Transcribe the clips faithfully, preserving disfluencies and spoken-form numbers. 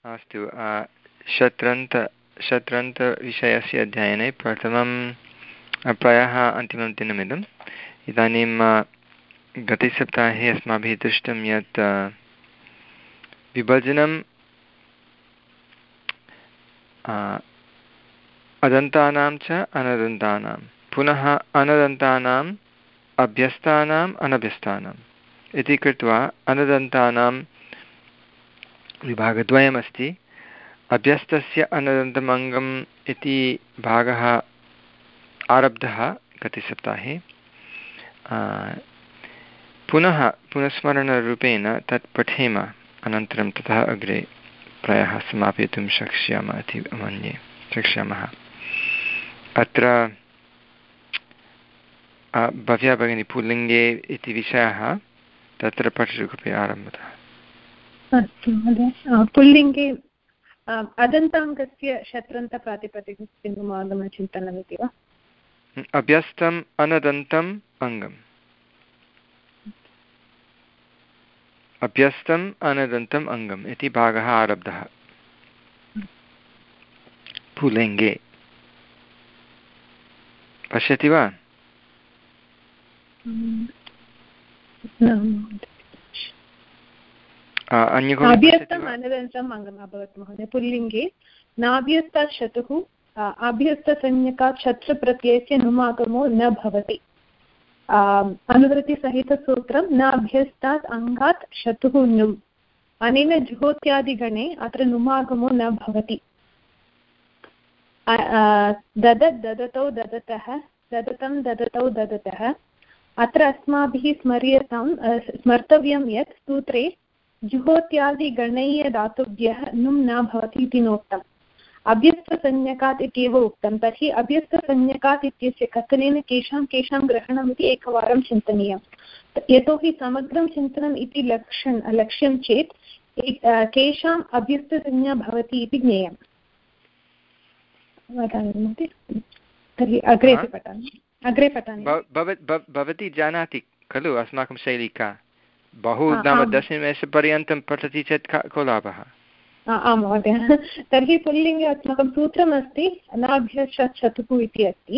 अस्तु शत्रन्त शत्रन्तविषयस्य अध्ययने प्रथमं प्रायः अन्तिमं दिनमिदम्। इदानीं गतसप्ताहे अस्माभिः दृष्टं यत् विभजनं अदन्तानां च अनदन्तानां, पुनः अनदन्तानाम् अभ्यस्तानाम् अनभ्यस्तानाम् इति कृत्वा अनदन्तानां विभागद्वयमस्ति। अभ्यस्तस्य अनदन्तमङ्गम् इति भागः आरब्धः गतसप्ताहे। पुनः पुनस्मरणरूपेण तत् पठेम, अनन्तरं ततः अग्रे प्रायः समापयितुं शक्ष्यामः इति मन्ये शक्ष्यामः। अत्र भव्या भगिनी पुल्लिङ्गे इति विषयः तत्र पठतु कृपया आरम्भतः। अस्तु महोदय, पुल्लिङ्गे अदन्ताङ्गस्य शत्रन्तप्रातिपदिकस्य आगमनचिन्तनमिति वा? अभ्यस्तम् अनदन्तम् अङ्गम्, अभ्यस्तम् अनदन्तम् अङ्गम् इति भागः आरब्धः पुल्लिङ्गे। पश्यति वा? अभ्यस्तम् अनदन्तम् अङ्गम् अभवत् महोदय। पुल्लिङ्गे नाभ्यस्तात् शतुः अभ्यस्तसंज्ञकात् शत्रुप्रत्ययस्य नुमागमो न भवति। अनुवृत्तिसहितसूत्रं नाभ्यस्तात् अङ्गात् शतुः नुम्। अनेन जुहोत्यादिगणे अत्र नुमागमो न भवति। ददत् ददतौ ददतः, ददतं ददतौ ददतः। अत्र अस्माभिः स्मर्यतां स्मर्तव्यं यत् सूत्रे जुहोत्यादिगणीयधातुभ्यः नुम् न भवति इति नोक्तम्। अभ्यस्तसंज्ञकात् इत्येव उक्तं। तर्हि अभ्यस्तसंज्ञकात् इत्यस्य कथनेन केषां केषां ग्रहणम् इति एकवारं चिन्तनीयं। यतोहि समग्रं चिन्तनम् इति लक्ष्यं लक्ष्यं चेत् केषाम् अभ्यस्तसंज्ञा भवति इति ज्ञेयम्। वदामि तर्हि अग्रे पठामि अग्रे पठामि भवती जानाति खलु अस्माकं शैली का? बहु नाम दशनिमेषपर्यन्तं पठति चेत् को लाभः? आं महोदय। तर्हि पुल्लिङ्गे अस्माकं सूत्रमस्ति अनाभ्यस्तात् शतुः इति अस्ति।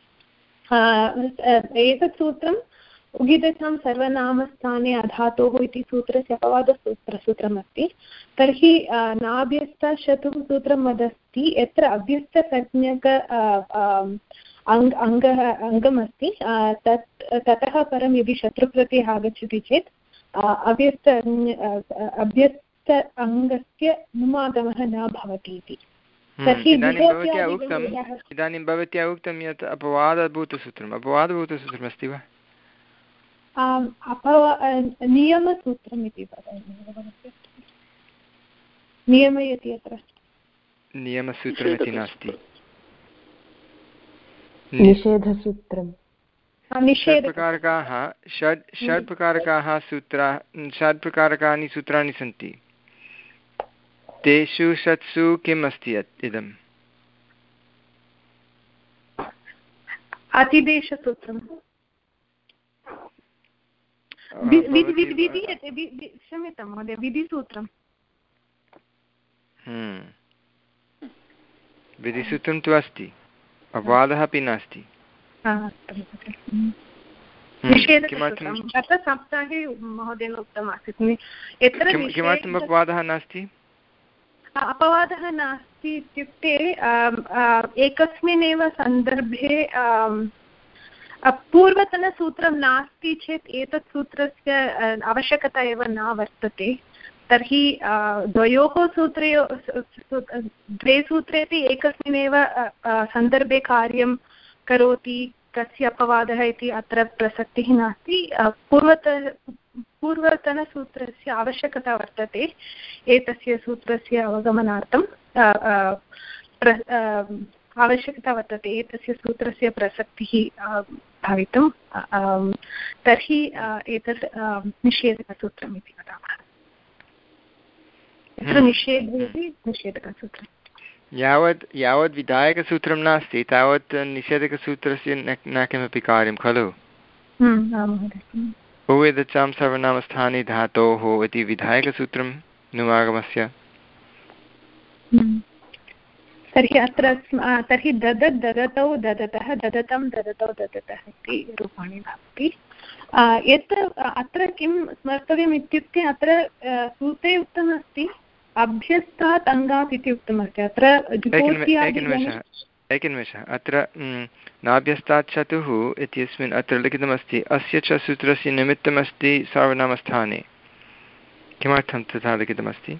एतत् सूत्रम् उगिदतां सर्वनामस्थाने अधातोः इति सूत्रस्य अपवादसूत्र सूत्रमस्ति। तर्हि नाभ्यस्तात् शतुः सूत्रं वदति यत्र अभ्यस्तसंज्ञक अङ्ग अङ्गः अङ्गमस्ति तत् ततः परं यदि शत्रुप्रत्ययः आगच्छति चेत् अभ्यस्त अभ्यस्त अङ्गस्य नुमागमः न भवति इति। तर्हि इदानीं भवत्या उक्तं यत् अपवादभूतसूत्रम् अपवादभूतसूत्रमस्ति वा? अपवा नियमसूत्रम् इति नियमयति अत्र। नियमसूत्रमिति नास्ति, निषेधसूत्रम्। षड्प्रकारकाः षड् षड्प्रकारकाः सूत्राः षड्प्रकारकाणि सूत्राणि सन्ति। तेषु षट्सु किम् अस्ति इदम्? अतिदेशसूत्रम्। क्षम्यतां महोदय, विधिसूत्रम्। विधिसूत्रं तु अस्ति, अपवादः अपि नास्ति। सप्ताहे महोदय उक्तमासीत् यत्र किमर्थम् अपवादः नास्ति? अपवादः नास्ति इत्युक्ते एकस्मिन्नेव सन्दर्भे पूर्वतनसूत्रं नास्ति चेत् एतत् सूत्रस्य आवश्यकता एव न वर्तते। तर्हि द्वयोः सूत्रयो द्वे सूत्रेपि एकस्मिन्नेव सन्दर्भे कार्यं करोति, कस्य अपवादः इति अत्र प्रसक्तिः नास्ति। पूर्वत पूर्वतनसूत्रस्य आवश्यकता वर्तते एतस्य सूत्रस्य अवगमनार्थं आवश्यकता वर्तते एतस्य सूत्रस्य प्रसक्तिः भवितुं। तर्हि एतत् निषेधकसूत्रम् इति वदामः। यत्र निषेधे इति निषेधकसूत्रम्। यावत् यावत् विधायकसूत्रं नास्ति तावत् निषेधकसूत्रस्य न किमपि कार्यं खलु। उवेदचां सर्वनामस्थाने धातोः इति विधायकसूत्रं नुमागमस्य। तर्हि अत्र तर्हि ददत् ददतौ ददतः ददतं ददतौ ददतः इति रूपाणि भवति। यत् अत्र किं स्मर्तव्यम् इत्युक्ते अत्र सूत्रे उक्तमस्ति अभ्यस्तात् अङ्गात् इति उक्तमस्ति। अत्र एकनिमेषः अत्र नाभ्यस्तात् चतुः इत्यस्मिन् अत्र लिखितमस्ति अस्य च सूत्रस्य निमित्तमस्ति सर्वनामस्थाने। किमर्थं तथा लिखितमस्ति?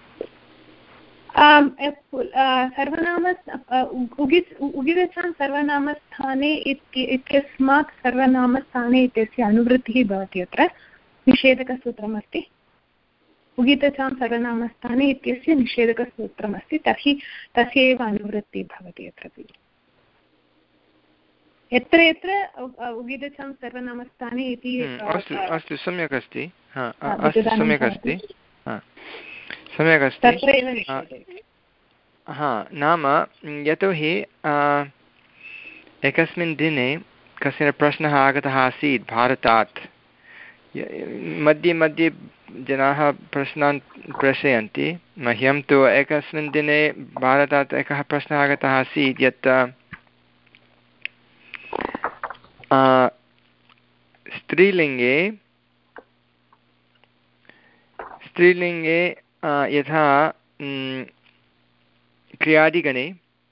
सर्वनाम उगिरचां सर्वनामस्थाने इत्यस्मात् सर्वनामस्थाने इत्यस्य अनुवृत्तिः भवति। अत्र निषेधकसूत्रमस्ति उगितचां सर्वनामस्थाने इत्यस्य निषेधकसूत्रमस्ति, तर्हि तस्य एव अनुवृत्तिः भवति अत्रापि। यत्र यत्र उगितचां सर्वनामस्थाने इति अस्तु अस्तु सम्यक् अस्ति सम्यक् अस्ति सम्यक् अस्ति हा नाम यतोहि एकस्मिन् दिने कश्चन प्रश्नः आगतः आसीत् भारतात्। मध्ये मध्ये जनाः प्रश्नान् प्रेषयन्ति मह्यं तु एकस्मिन् दिने भारतात् एकः प्रश्नः आगतः आसीत् यत् स्त्रीलिङ्गे स्त्रीलिङ्गे यथा क्रियादिगणे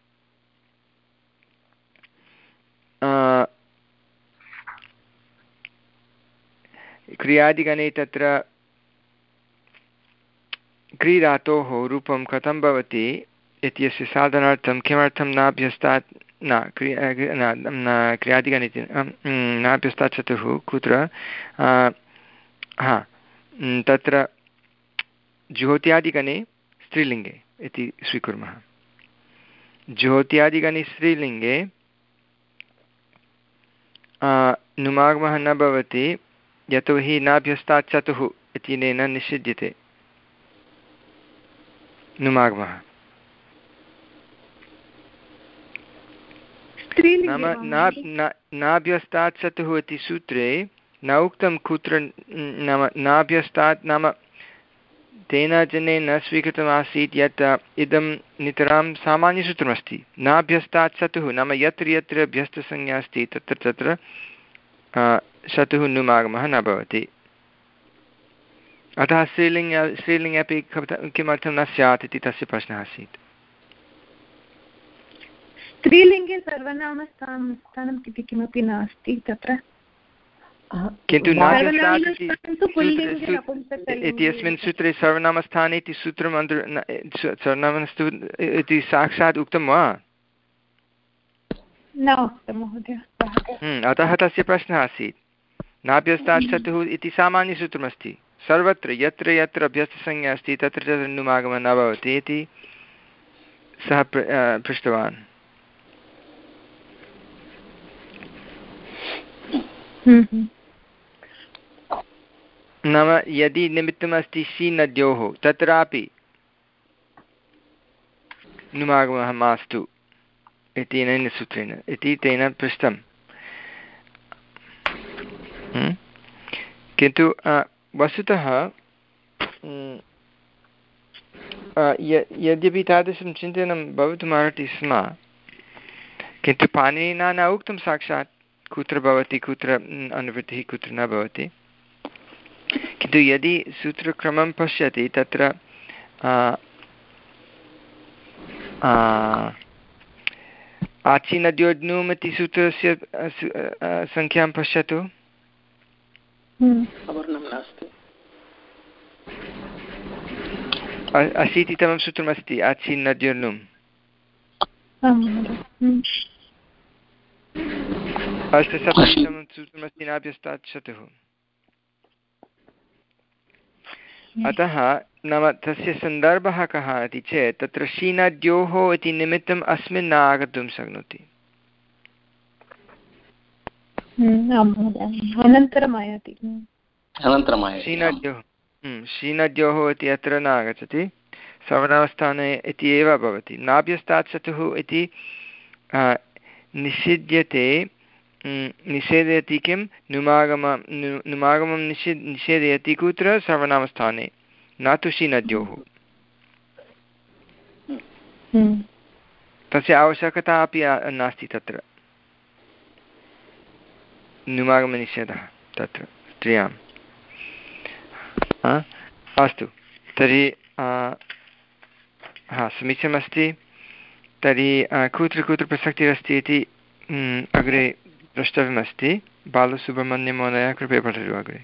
क्रियादिगणे तत्र क्रीडातोः रूपं कथं भवति इत्यस्य साधनार्थं किमर्थं नाभ्यस्तात् न क्रिया क्रियादिगणे नाभ्यस्तात् चतुः कुत्र हा तत्र ज्योत्यादिगणे स्त्रीलिङ्गे इति स्वीकुर्मः। ज्योत्यादिगणे स्त्रीलिङ्गे नुमागमः न भवति यतोहि नाभ्यस्तात् चतुः इत्यनेन निषिध्यते नुमागमः। नाम नाभ्यस्तात् चतुः इति सूत्रे न उक्तं कुत्र नाम नाभ्यस्तात् नाम तेन जनेन स्वीकृतमासीत् यत् इदं नितरां सामान्यसूत्रमस्ति नाभ्यस्तात् चतुः नाम यत्र यत्र अभ्यस्तसंज्ञा अस्ति तत्र तत्र चतुः नुमागमः न भवति। अतः स्त्रीलिङ्ग स्त्रीलिङ्गे अपि किमर्थं न स्यात् इति तस्य प्रश्नः आसीत्। स्त्रीलिङ्गे सर्वनामस्थानं इति किमपि नास्ति तत्र, किन्तु नाभ्यस्तात् इत्यस्मिन् सूत्रे सर्वनामस्थाने इति सूत्रम् अन्तर् सर्वनामस्तु इति साक्षात् उक्तं वा? न उक्तं महोदय। अतः तस्य प्रश्नः आसीत् नाभ्यस्तात् चतुः इति सामान्यसूत्रमस्ति सर्वत्र यत्र यत्र अभ्यस्तसंज्ञा अस्ति तत्र तत्र नुमागमः न भवति इति सः पृष्टवान्। नाम यदि निमित्तमस्ति शी नद्योः तत्रापि नुमागमः मास्तु इति अनेन सूत्रेण इति तेन पृष्टं। किन्तु वस्तुतः यद्यपि तादृशं चिन्तनं भवितुमर्हति स्म किन्तु पाणिनिना न उक्तं साक्षात् कुत्र भवति कुत्र अनुवृत्तिः कुत्र न भवति। किन्तु यदि सूत्रक्रमं पश्यति तत्र आचिनद्योड्नुम् इति सूत्रस्य सङ्ख्यां पश्यतु। अशीतितमं सूत्रमस्ति आचिनद्योड्नुम्। अष्टसप्ततितमं सूत्रमस्ति नाभ्यस्तात् चतुः। अतः नाम तस्य सन्दर्भः कः इति चेत् तत्र शीनद्योः इति निमित्तम् अस्मिन् न आगन्तुं शक्नोति। शीनद्योः शीनद्योः इति अत्र न आगच्छति सर्वनामस्थाने इति एव भवति। नाभ्यस्तात् चतुः इति निषिध्यते निषेधयति किं नुमागम नुमागमं निषे निषेधयति कुत्र सर्वनामस्थाने न तु शीनद्योः। तस्य आवश्यकता अपि नास्ति तत्र नुमागमनिषेधः तत्र स्त्रियाम् अस्तु तर्हि हा समीचीनमस्ति तर्हि कुत्र कुत्र प्रसक्तिरस्ति इति अग्रे द्रष्टव्यमस्ति बालसुब्रह्मण्यमहोदय कृपया पठतु अग्रे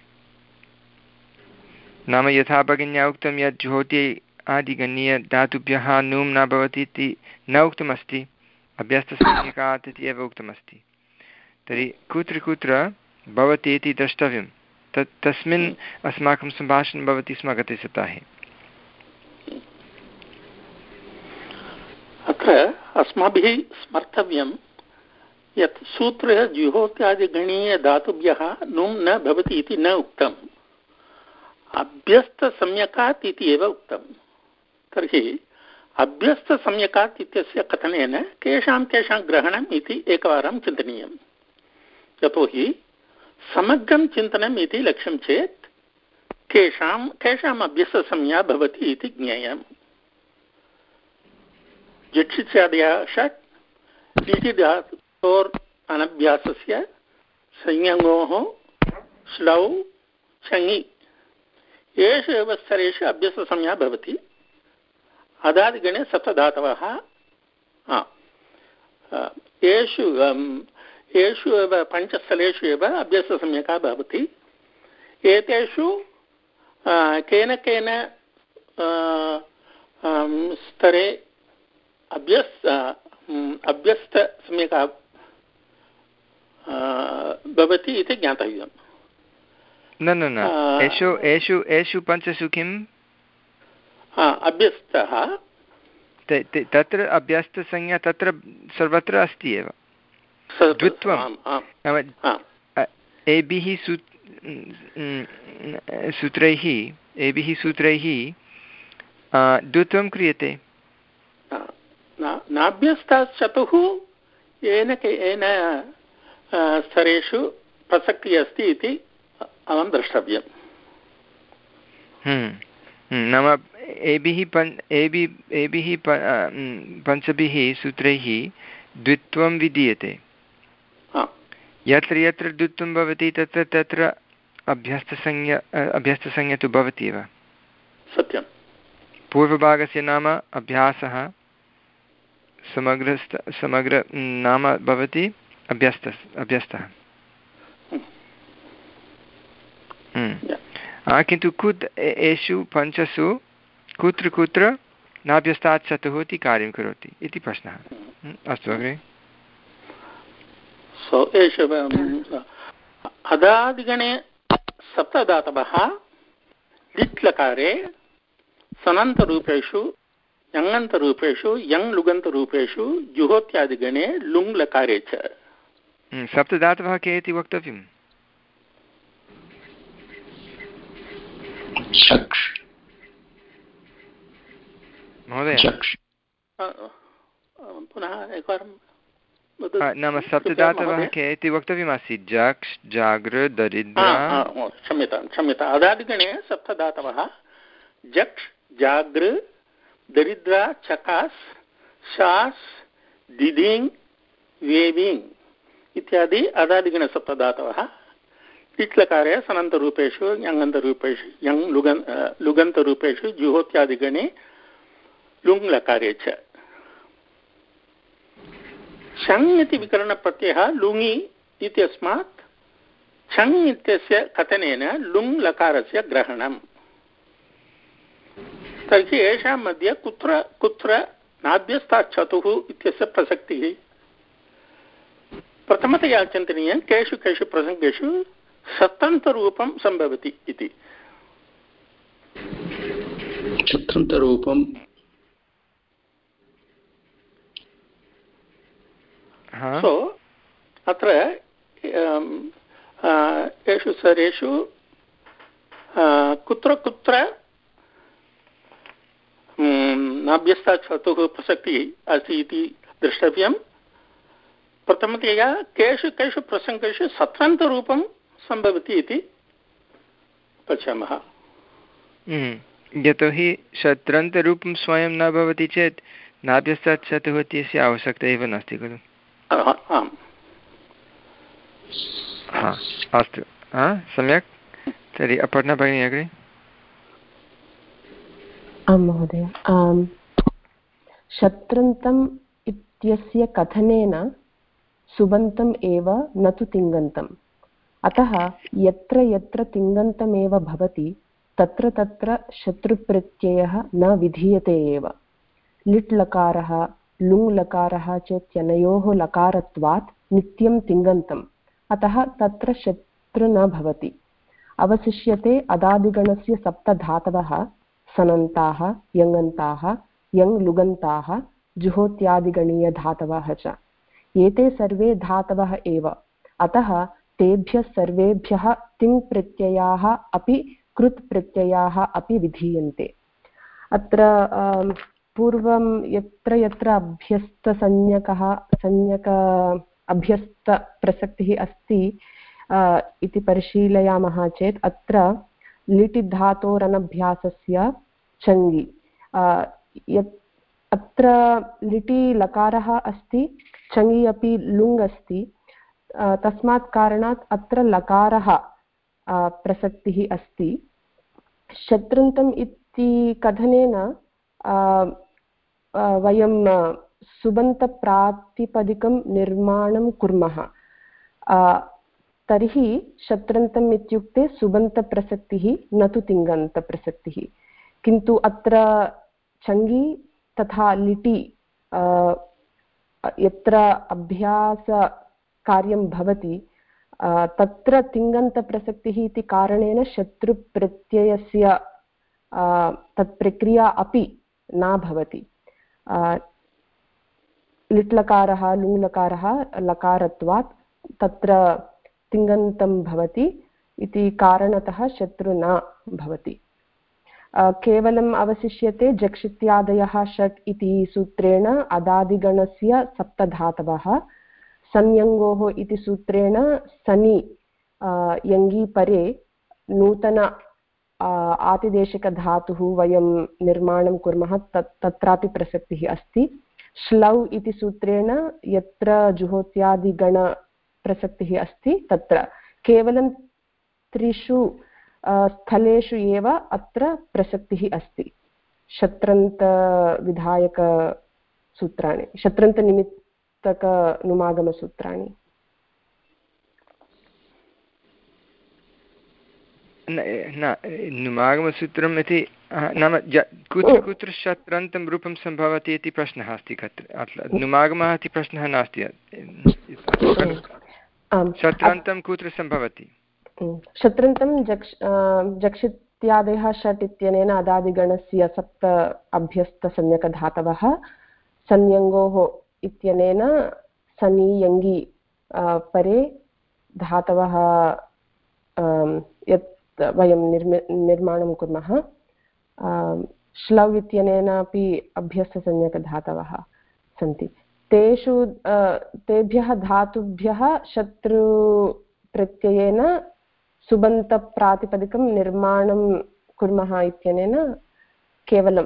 नाम यथा भगिन्या उक्तं यत् जुहोति आदिगणीय धातुभ्यः नुं न भवति इति न उक्तमस्ति अभ्यस्तसंज्ञकात् इति एव उक्तमस्ति तर्हि कुत्र कुत्र भवति इति द्रष्टव्यं तत् तस्मिन् अस्माकं सम्भाषणं भवति स्म गते सप्ताहे अत्र अस्माभिः स्मर्तव्यं यत् सूत्रे जुहोत्यादिगणीयधातुभ्यः नुं न भवति इति न उक्तम् अभ्यस्तसंज्ञकात् इति एव उक्तं तर्हि अभ्यस्तसंज्ञकात् इत्यस्य कथनेन केषां केषां ग्रहणम् इति एकवारं चिन्तनीयं यतोहि समग्रं चिन्तनम् इति लक्ष्यं चेत् केषां केषाम् अभ्यस्तसंज्ञा भवति इति ज्ञेयम् जिक्षित्यादयः षट् इति धातोर् अनभ्यासस्य संज्ञोः श्लौ चङि येषु एव स्तरेषु अभ्यस्तसंज्ञा भवति अदादिगणे सप्तधातवः येषु येषु एव पञ्चस्थलेषु एव अभ्यस्तसंज्ञका भवति एतेषु केन केन स्तरे अभ्यस्त अभ्यस्तसंज्ञका भवति इति ज्ञातव्यम् न न न एषु एषु एषु पञ्चसु किम् अभ्यस्तः तत्र अभ्यस्तसंज्ञा तत्र सर्वत्र अस्ति एव द्वित्वं एभिः सूत्रैः एभिः सूत्रैः द्वित्वं क्रियते नाभ्यस्ताश्चतुः येन येन स्तरेषु प्रसक्तिः अस्ति इति अहं द्रष्टव्यम् नाम एभिः पञ्च एभिः एभिः पञ्चभिः सूत्रैः द्वित्वं विधीयते यत्र यत्र द्वित्वं भवति तत्र तत्र अभ्यस्तसंज्ञा अभ्यस्तसंज्ञा तु भवति एव सत्यं पूर्वभागस्य नाम अभ्यासः समग्रस्त समग्र नाम भवति अभ्यस्त अभ्यस्तः किन्तु कुत् एषु पञ्चसु कुत्र कुत्र नाभ्यस्तात् चतुः इति कार्यं करोति इति प्रश्नः अस्तु अग्रे सो एषु अदादिगणे सप्तधातवः लिट् लकारे सनन्तरूपेषु यङन्तरूपेषु यङ् लुगन्तरूपेषु जुहोत्यादिगणे लुङ् लकारे च सप्तधातवः के इति वक्तव्यम् महोदय पुनः एकवारं नाम सप्तधातवः के इति वक्तव्यमासीत् जक्ष् जागृ दरिद्रा क्षम्यतां क्षम्यतां अदादिगणे सप्तधातवः जक्ष् जागृ दरिद्रा चकास् शास् दिदिङ् वेविङ् इत्यादि अदादिगणसप्तधातवः इट्लकारे सनन्तरूपेषु यङन्तरूपेषु यङ् लुगन् लुगन्तरूपेषु जुहोत्यादिगणे लुङ् लकारे च छङ् इति विकरणप्रत्ययः लुङि इत्यस्मात् छङ् इत्यस्य कथनेन लुङ् लकारस्य ग्रहणम् तर्हि येषां मध्ये कुत्र कुत्र नाभ्यस्तात् चतुः इत्यस्य प्रसक्तिः प्रथमतया चिन्तनीयं केषु केषु प्रसङ्गेषु सत्तन्तरूपं सम्भवति इति सत्तन्तरूपं सो अत्र येषु स्तरेषु कुत्र कुत्र नाभ्यस्तात् चतुः प्रसक्तिः अस्ति इति द्रष्टव्यं प्रथमतया केषु केषु प्रसङ्गेषु सत्तन्तरूपं सम्भवति इति पश्यामः यतोहि शत्रन्तरूपं स्वयं न भवति चेत् नाभ्यस्तात् चतुः इत्यस्य आवश्यकता एव नास्ति खलु? हा अस्तु, हा सम्यक्। तर्हि अपर्णा भगिनी अग्रे। आं महोदय, शत्रन्तम् इत्यस्य कथनेन सुबन्तम् एव न तु तिङन्तम्। अतः यत्र यत्र तिङन्तमेव भवति तत्र तत्र शत्रुप्रत्ययः न विधीयते एव। लिट् लकारः लुङ् लकारः चेत्यनयोः लकारत्वात् नित्यं तिङन्तम्, अतः तत्र शत्रु न भवति। अवशिष्यते अदादिगणस्य सप्तधातवः सनन्ताः, यङन्ताः, यङ् लुगन्ताः, जुहोत्यादिगणीयधातवः च। एते सर्वे धातवः एव, अतः तेभ्यः सर्वेभ्यः तिङ् प्रत्ययाः अपि कृत् प्रत्ययाः अपि विधीयन्ते। अत्र पूर्वं यत्र यत्र अभ्यस्तसंज्ञकः संज्ञक अभ्यस्तप्रसक्तिः अस्ति इति परिशीलयामः चेत् अत्र लिटि धातोरनभ्यासस्य चङि, यत् अत्र लिटि लकारः अस्ति, चङि अपि लुङ् अस्ति, तस्मात् कारणात् अत्र लकारः प्रसक्तिः अस्ति। शत्रन्तम् इति कथनेन वयं सुबन्तप्रातिपदिकं निर्माणं कुर्मः। तर्हि शत्रन्तम् इत्युक्ते सुबन्तप्रसक्तिः न तु तिङन्तप्रसक्तिः। किन्तु अत्र चङि तथा लिटि यत्र अभ्यासकार्यं भवति तत्र तिङन्तप्रसक्तिः इति कारणेन शत्रुप्रत्ययस्य तत्प्रक्रिया अपि न भवति। लिट्लकारः लुङ्लकारः लकारत्वात् तत्र तिङन्तं भवति इति कारणतः शत्रु न भवति। केवलम् अवशिष्यते जक्षित्यादयः षट् इति सूत्रेण अदादिगणस्य सप्तधातवः, संयङ्गोः इति सूत्रेण सनि यङि परे नूतन आतिदेशिकधातुः वयं निर्माणं कुर्मः, तत् तत्रापि प्रसक्तिः अस्ति। श्लौ इति सूत्रेण यत्र जुहोत्यादिगण प्रसक्तिः अस्ति तत्र केवलं त्रिषु स्थलेषु एव अत्र प्रसक्तिः अस्ति। शत्रन्तविधायकसूत्राणि, शत्रन्तनिमित्तकनुमागमसूत्राणि। न नुमागमसूत्रम् इति नाम कुत्र कुत्र शत्रन्तं रूपं सम्भवति इति प्रश्नः अस्ति। अत्र नुमागमः इति प्रश्नः नास्ति। शत्रन्तं कुत्र सम्भवति? शत्रन्तं जक्ष जक्षित्यादयः षट् इत्यनेन अदादिगणस्य सप्त अभ्यस्तसंज्ञकधातवः, संयङ्गोः इत्यनेन सनि यङि परे धातवः यत् वयं निर्मि निर्माणं कुर्मः। श्लौ इत्यनेन अपि अभ्यस्तसंज्ञकधातवः सन्ति। तेषु तेभ्यः धातुभ्यः शत्रुप्रत्ययेन सुबन्तप्रातिपदिकं निर्माणं कुर्मः इत्यनेन केवलं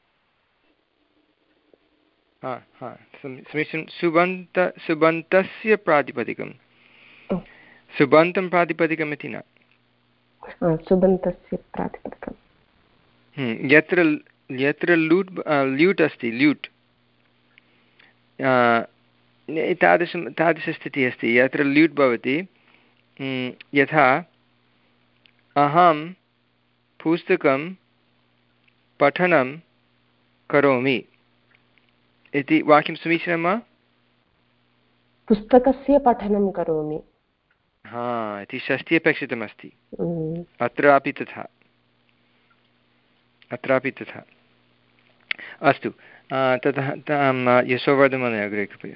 समीचीनं। सुबन्त सुबन्तस्य प्रातिपदिकं, सुबन्तं प्रातिपदिकम् इति न, सुबन्तस्य प्रातिपदिकं। यत्र यत्र लूट् ल्यूट् अस्ति, ल्यूट् तादृशं तादृशस्थितिः अस्ति यत्र ल्यूट् भवति। यथा अहं पुस्तकं पठनं करोमि इति वाक्यं समीचीनं वा? पुस्तकस्य पठनं करोमि, हा इति षष्ठी अपेक्षितमस्ति। अत्रापि तथा, अत्रापि तथा। अस्तु, ततः यशोवर्धमहोदय अग्रे कृपया।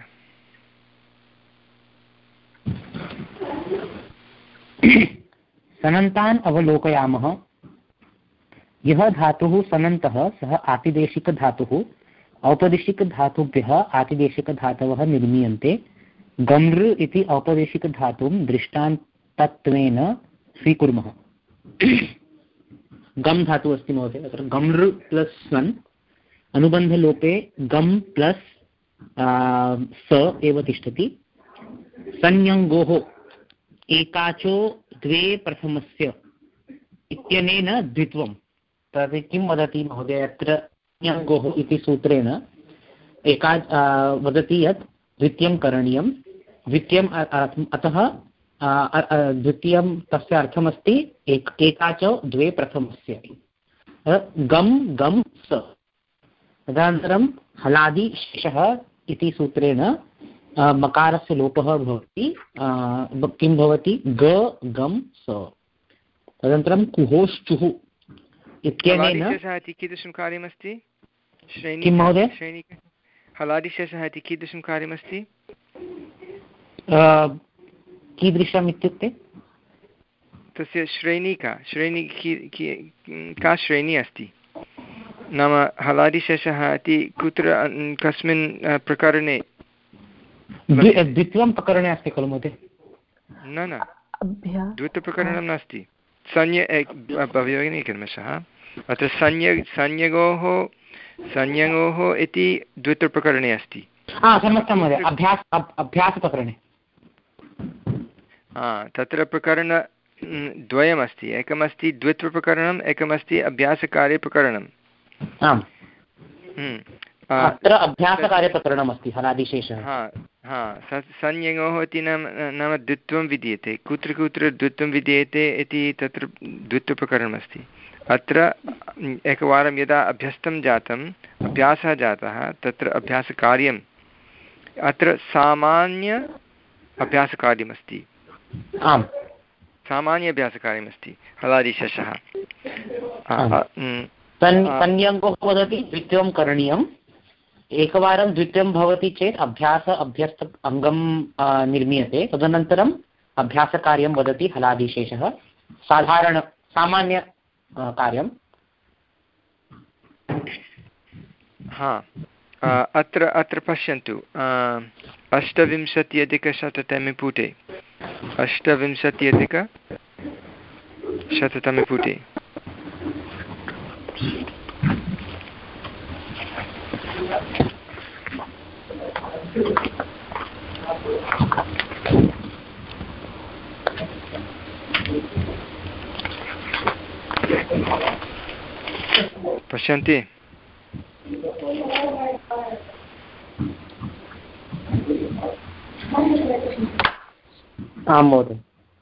सनन्तान् अवलोकयामः। यः धातुः सनन्तः सः आतिदेशिकधातुः। औपदेशिकधातुभ्यः आतिदेशिकधातवः निर्मीयन्ते। गमृ इति औपदेशिकधातुं दृष्टान्तत्वेन स्वीकुर्मः। गम् धातुः अस्ति महोदय, तत्र गमृ प्लस् सन् अनुबन्धलोपे गम् प्लस् स एव तिष्ठति। संयङ्गोः एकाचो द्वे प्रथमस्य इत्यनेन द्वित्वं। तर्हि किं वदति महोदय अत्र संयङ्गोः इति सूत्रेण एका वदति यत् द्वितीयं करणीयं, द्वितीयम् अतः द्वितीयं तस्य अर्थमस्ति एक एकाचो द्वे प्रथमस्य। गम् गम् स, तदनन्तरं हलादि शेषः इति सूत्रेण मकारस्य लोपः भवति, किं भवति ग गम् स। तदनन्तरं कुहोश्चुः इत्यनेन कीदृशं कार्यमस्ति? किं महोदय? हलादिशेषः इति कीदृशं कार्यमस्ति? कीदृशम् इत्युक्ते तस्य श्रेणी का श्रेणी का श्रेणी अस्ति? नाम हलादिशेषः इति कुत्र कस्मिन् प्रकरणे? द्वितीयं प्रकरणे अस्ति खलु महोदय? न न, द्वितीयप्रकरणं नास्ति। संय भगिनीकर्मशः अत्र संय संयगोः संयगोः इति द्वितीयप्रकरणे अस्ति। सम्यक् महोदय, अभ्यास अभ्यासप्रकरणे। तत्र प्रकरण द्वयमस्ति, एकमस्ति द्वितीयप्रकरणम्, एकमस्ति अभ्यासकार्यप्रकरणम्। आम्, अत्र अभ्यासकार्यप्रकरणमस्ति हलादिशेषः। हा हा संयगोः इति नाम नाम द्वित्वं विधीयते। कुत्र कुत्र द्वित्वं विधीयते इति तत्र द्वितीयप्रकरणमस्ति। अत्र एकवारं यदा अभ्यस्तं जातम्, अभ्यासः जातः, तत्र अभ्यासकार्यम् अत्र सामान्य अभ्यासकार्यमस्ति। आम्, सामान्य अभ्यासकार्यमस्ति हलादिशेषः। संयङ्गोः वदति द्वितीयं करणीयम्, एकवारं द्वितीयं भवति चेत् अभ्यास अभ्यस्त अङ्गं निर्मीयते। तदनन्तरम् अभ्यासकार्यं वदति हलादिशेषः, साधारण सामान्य कार्यं। हा, अत्र अत्र पश्यन्तु, अष्टविंशत्यधिकशततमे पुटे अष्टविंशत्यधिकशततमे पुटे पश्यन्ति? आं महोदय।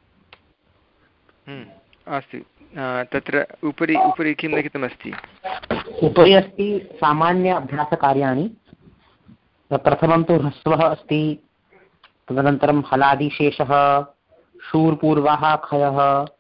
अस्तु, तत्र उपरि उपरि किं लिखितमस्ति? उपरि अस्ति सामान्य अभ्यासकार्याणि। प्रथमं तु ह्रस्वः अस्ति, तदनन्तरं हलादिशेषः, शूर्पूर्वः, खयः,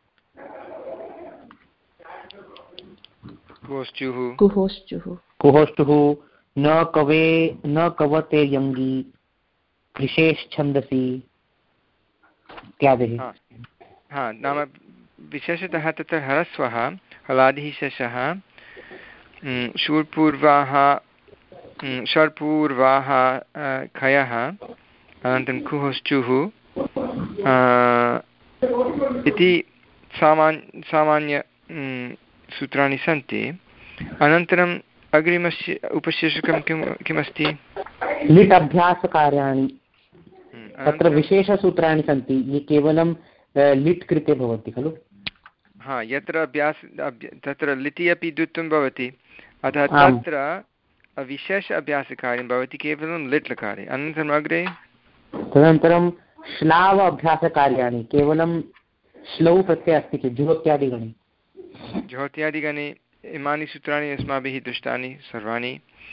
कुहोश्चुः कुहोश्चुः कुहोश्चुः, न कवे न कवते यङ्गी, विशेषछन्दसि इत्यादिः। हा, नाम विशेषतः तत्र ह्रस्वः, हलादिः शेषः, शूर्पूर्वाः, षड्पूर्वाः, खयः, अनन्तरं कुहोश्चुः इति सामान्य सामान्य सूत्राणि सन्ति। अनन्तरम् अग्रिमस्य उपशीर्षकं किं किमस्ति? लिट् अभ्यासकार्याणि। तत्र विशेषसूत्राणि सन्ति, ये केवलं लिट् कृते भवति खलु। हा, यत्र अभ्यास तत्र लिटि अपि द्वित्वं भवति, अतः तत्र विशेष अभ्यासकार्यं भवति केवलं लिट् लकारे। अनन्तरम् अग्रे तदनन्तरं श्लाव अभ्यासकार्याणि, केवलं श्लौ प्रत्ययः अस्ति चेत् जुहोत्यादिगणे। जुहोत्यादिगणे इमानि सूत्राणि अस्माभिः दृष्टानि सर्वाणि।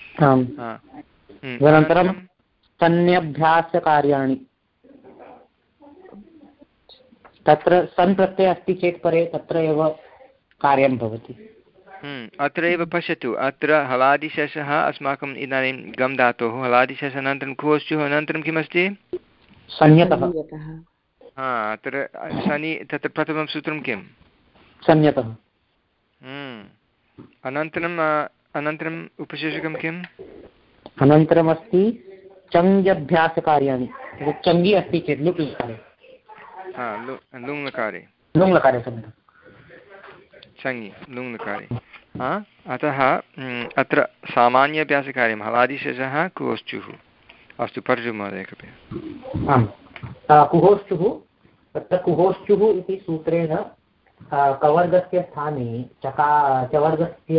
तदनन्तरं सन्न्यभ्यासकार्याणि, तत्र सन् प्रत्ययः अस्ति चेत् परे तत्र एव कार्यं भवति। अत्र एव पश्यतु, अत्र हलादिशेषः अस्माकम् इदानीं गम् धातोः हलादिशेषः, अनन्तरं कुहोश्चुः, अनन्तरं किमस्ति? संयतः। हा, अत्र शनि, तत्र प्रथमं सूत्रं किं? संयतः। अनन्तरम् अनन्तरम् उपशीर्षकं किम्? अनन्तरमस्ति चङ्ग्यभ्यासकार्याणि, चङ्गी अस्ति चेत् लुट् लकारे। हा, लुङ् लकारे लुङ् लकारे चङि लुङ् लकारे। अतः अत्र सामान्याभ्यासकार्यं हलादिशेषः कुहोश्चुः। अस्तु पठतु महोदय कृपया। आम् कुहोश्चुः, तत्र कुहोश्चुः इति सूत्रेण कवर्गस्य स्थाने चका चवर्गस्य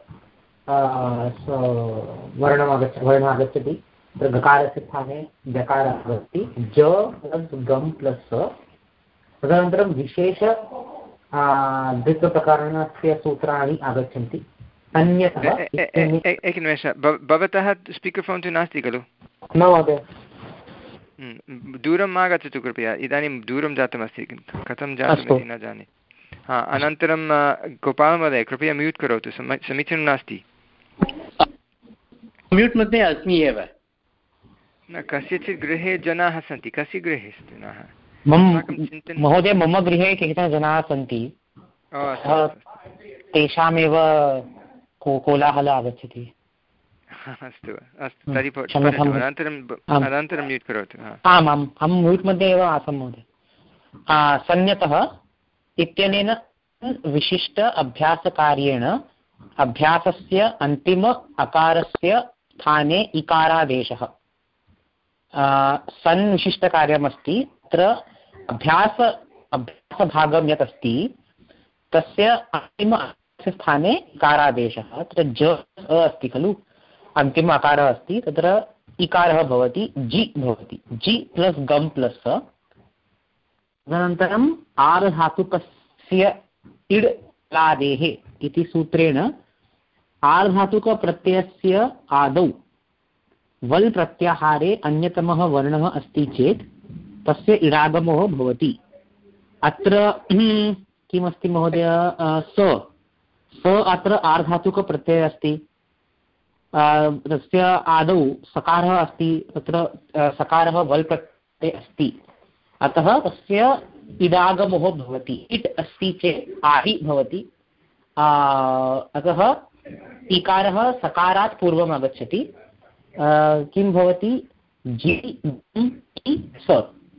वर्णम् आगच्छ वर्णः आगच्छति। तत्र गकारस्य स्थाने जकारः आगच्छति। ज प्लस् गम् प्लस् स। तदनन्तरं विशेष द्वित्वप्रकरणस्य सूत्राणि आगच्छन्ति। अन्यतः एकनिमेष, भवतः स्पीकर् फोन् तु नास्ति खलु? न महोदय। दूरम् आगच्छतु कृपया, इदानीं दूरं जातमस्ति, कथं जातम् इति न जाने। हा, अनन्तरं गोपालमहोदय कृपया म्यूट् करोतु, समीचीनं नास्ति। म्यूट् मध्ये अस्मि एव। न, कस्यचित् गृहे जनाः सन्ति। कस्य गृहे जनाः? महोदय मम गृहे केचन जनाः सन्ति, तेषामेव कोलाहलः आगच्छति। अस्तु अस्तु, तर्हि अनन्तरं अनन्तरं म्यूट् करोतु। आम् आम्, अहं म्यूट् मध्ये एव आसं महोदय। संज्ञतः इत्यनेन विशिष्ट अभ्यासकार्येण अभ्यासस्य अन्तिम अकारस्य स्थाने इकारादेशः। सन् विशिष्टकार्यमस्ति, तत्र अभ्यास अभ्यासभागं यत् अस्ति तस्य अन्तिम स्थाने इकारादेशः। तत्र ज अस्ति खलु, अन्तिम अकारः अस्ति, तत्र इकारः भवति, जि भवति, जि प्लस् गम् प्लस् स। तदनन्तरम् आर्धातुकस्य इड् लादेः इति सूत्रेण आर्धातुकप्रत्ययस्य आदौ वल् प्रत्याहारे अन्यतमः वर्णः अस्ति चेत् तस्य इडागमो भवति। अत्र किमस्ति महोदय? स स अत्र आर्धातुकप्रत्ययः अस्ति, तस्य आदौ सकारः अस्ति, तत्र सकारः वल् प्रत्ययः अस्ति, अतः तस्य इडागमो भवति। इट् अस्ति चेत् आहि भवति, अतः इकारः सकारात् पूर्वम् आगच्छति। किं भवति? जि स।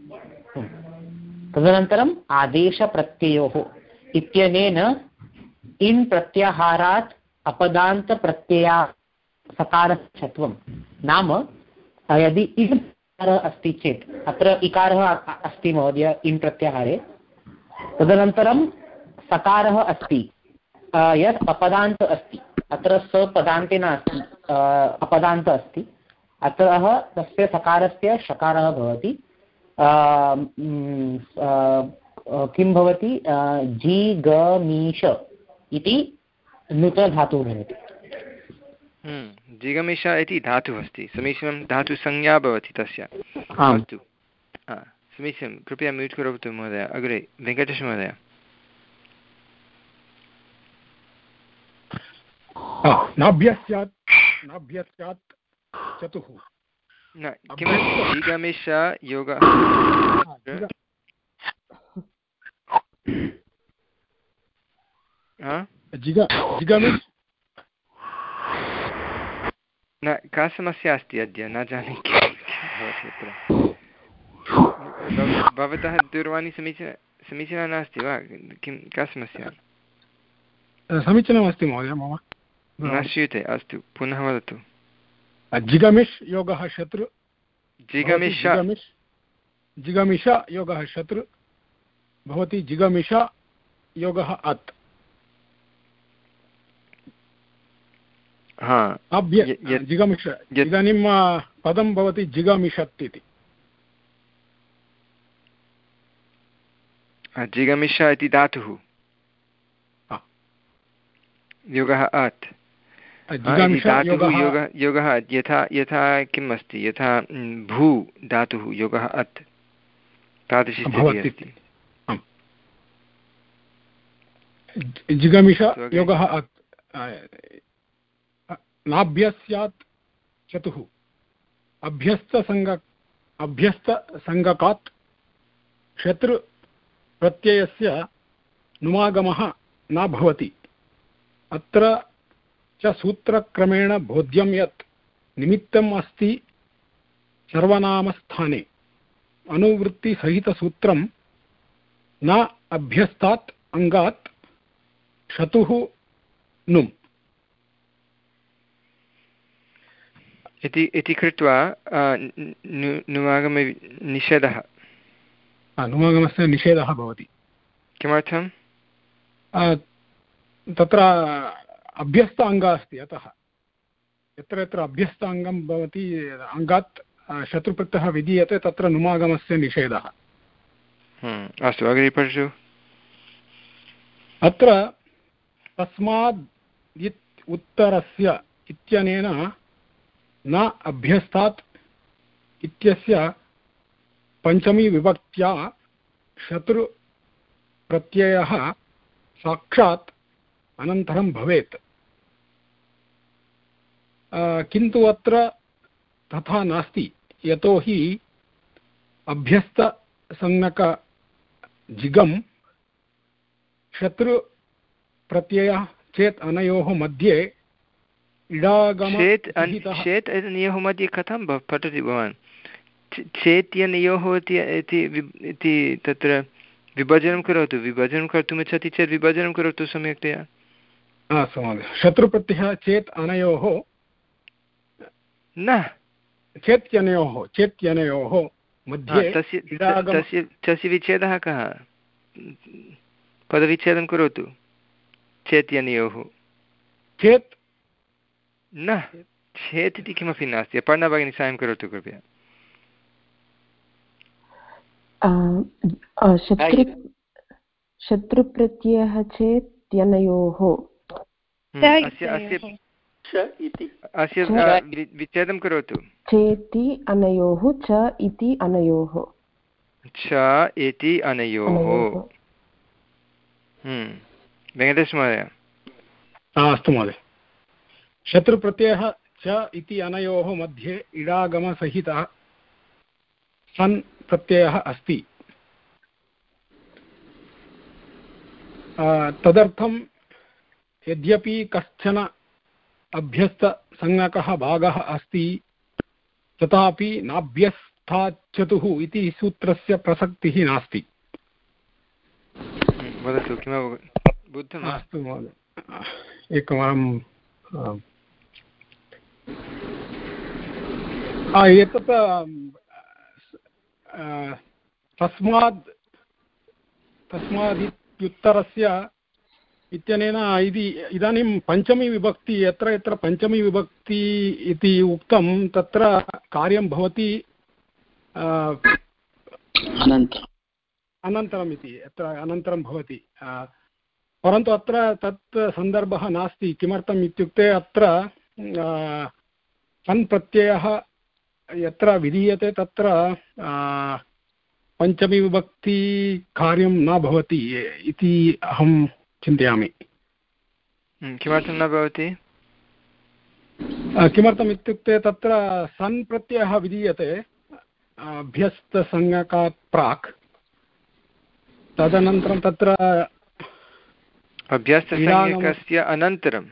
तदनन्तरम् आदेशप्रत्ययोः इत्यनेन इन् प्रत्याहारात् अपदान्तप्रत्यया सकारच्छत्वं। नाम यदि इन् अस्ति चेत्, अत्र इकारः अस्ति महोदय इन् प्रत्याहारे, तदनन्तरं सकारः अस्ति यत् अपदान्त अस्ति, अत्र स पदान्ते नास्ति, अपदान्त अस्ति, अतः तस्य सकारस्य शकारः भवति। किं भवति? जिगमीष इति नूतनधातुः भवति। जिगमिष इति धातुः अस्ति, समीचीनं, धातुसंज्ञा भवति तस्य। अस्तु, समीचीनं, कृपया म्यूट् करोतु महोदय। अग्रे वेङ्कटेश महोदय। नाभ्यस्यात् नाभ्यस्यात् चतुः न किमस्ति? जिगमिष योगः जिगमिष न, का समस्या अस्ति अद्य? न जाने भवतः दूरवाणी समीचीना समीचीना नास्ति वा? किं, का समस्या? समीचीनमस्ति महोदय, मम न श्रूयते। अस्तु, पुनः वदतु। जिगमिष् योगः शत्रु। जिगमिष जिगमिष योगः शत्रु भवति, जिगमिष योगः अत्। जिगमिष इदानीं पदं भवति जिगमिषत् इति। जिगमिष इति धातुः, योगः अत्। धातुः योगः यथा यथा किम् अस्ति? यथा भू धातुः योगः अत्, तादृशी स्थितिः अस्ति। जिगमिष योगः अत्। नाभ्यस्यात् चतुः अभ्यस्तसङ्ग अभ्यस्तसङ्गकात् शत्रु प्रत्ययस्य नुमागमः न भवति। अत्र च सूत्रक्रमेण बोध्यं यत् निमित्तम् अस्ति सर्वनामस्थाने अनुवृत्तिसहितसूत्रं न अभ्यस्तात् अङ्गात् शतुः नुम्। इति इति कृत्वा नुमागमनिषेधः नुमागमस्य निषेधः भवति। किमर्थं? तत्र अभ्यस्त अङ्गः अस्ति, अतः यत्र यत्र अभ्यस्त अङ्गं भवति अङ्गात् शत्रुप्रत्ययः विधीयते तत्र नुमागमस्य निषेधः। अस्तु, अग्रे पठतु। अत्र तस्माद् उत्तरस्य इत्यनेन न अभ्यस्तात् इत्यस्य पञ्चमी विभक्त्या शत्रुप्रत्ययः साक्षात् अनन्तरं भवेत्, किन्तु अत्र तथा नास्ति, यतोहि अभ्यस्तसंज्ञकजिगं शत्रुप्रत्ययः चेत् अनयोः मध्ये इडागम चेत् अनयोः मध्ये कथं पठति भवान्? चेत्यनयोः इति तत्र विभजनं करोतु, विभजनं कर्तुम् इच्छति चेत् विभजनं करोतु सम्यक्तया। अस्तु महोदय, शत्रुप्रत्ययः चेत् अनयोः न चेत्यनयोः चेत्यनयोः मध्ये तस्य तस्य तस्य विच्छेदः कः? पदविच्छेदं करोतु। चेत्यनयोः चेत् न, चेत् इति किमपि नास्ति। अपर्णा भगिनी साहाय्यं करोतु कृपया। शत्रुप्रत्ययः चेत्यनयोः अस्य विच्छेदं करोतु। चेति अनयोः च इति अनयोः च इति अनयोः। वेङ्कटेश महोदय। अस्तु महोदय, शत्रुप्रत्ययः च इति अनयोः मध्ये इडागमसहितः सन् प्रत्ययः अस्ति। तदर्थं यद्यपि कश्चन अभ्यस्तसंज्ञकः भागः अस्ति तथापि नाभ्यस्ताच्चतुः इति सूत्रस्य प्रसक्तिः नास्ति। वदतु किमभवत्? अस्तु महोदय, एकवारं एतत् तस्माद् तस्मादित्युत्तरस्य इत्यनेन इति इदानीं पञ्चमी विभक्ति, यत्र यत्र पञ्चमी विभक्ति इति उक्तं तत्र कार्यं भवति अनन्तरम् इति, यत्र अनन्तरं भवति, परन्तु अत्र तत् सन्दर्भः नास्ति। किमर्थम् इत्युक्ते अत्र सन् प्रत्ययः यत्र विधीयते तत्र पञ्चमी विभक्ति कार्यं न भवति इति अहं चिन्तयामि। किमर्थं न भवति? किमर्थम् इत्युक्ते तत्र सन् प्रत्ययः विधीयते अभ्यस्तसंज्ञकात् प्राक्, तदनन्तरं तत्र अभ्यस्तसंज्ञकस्य अनन्तरं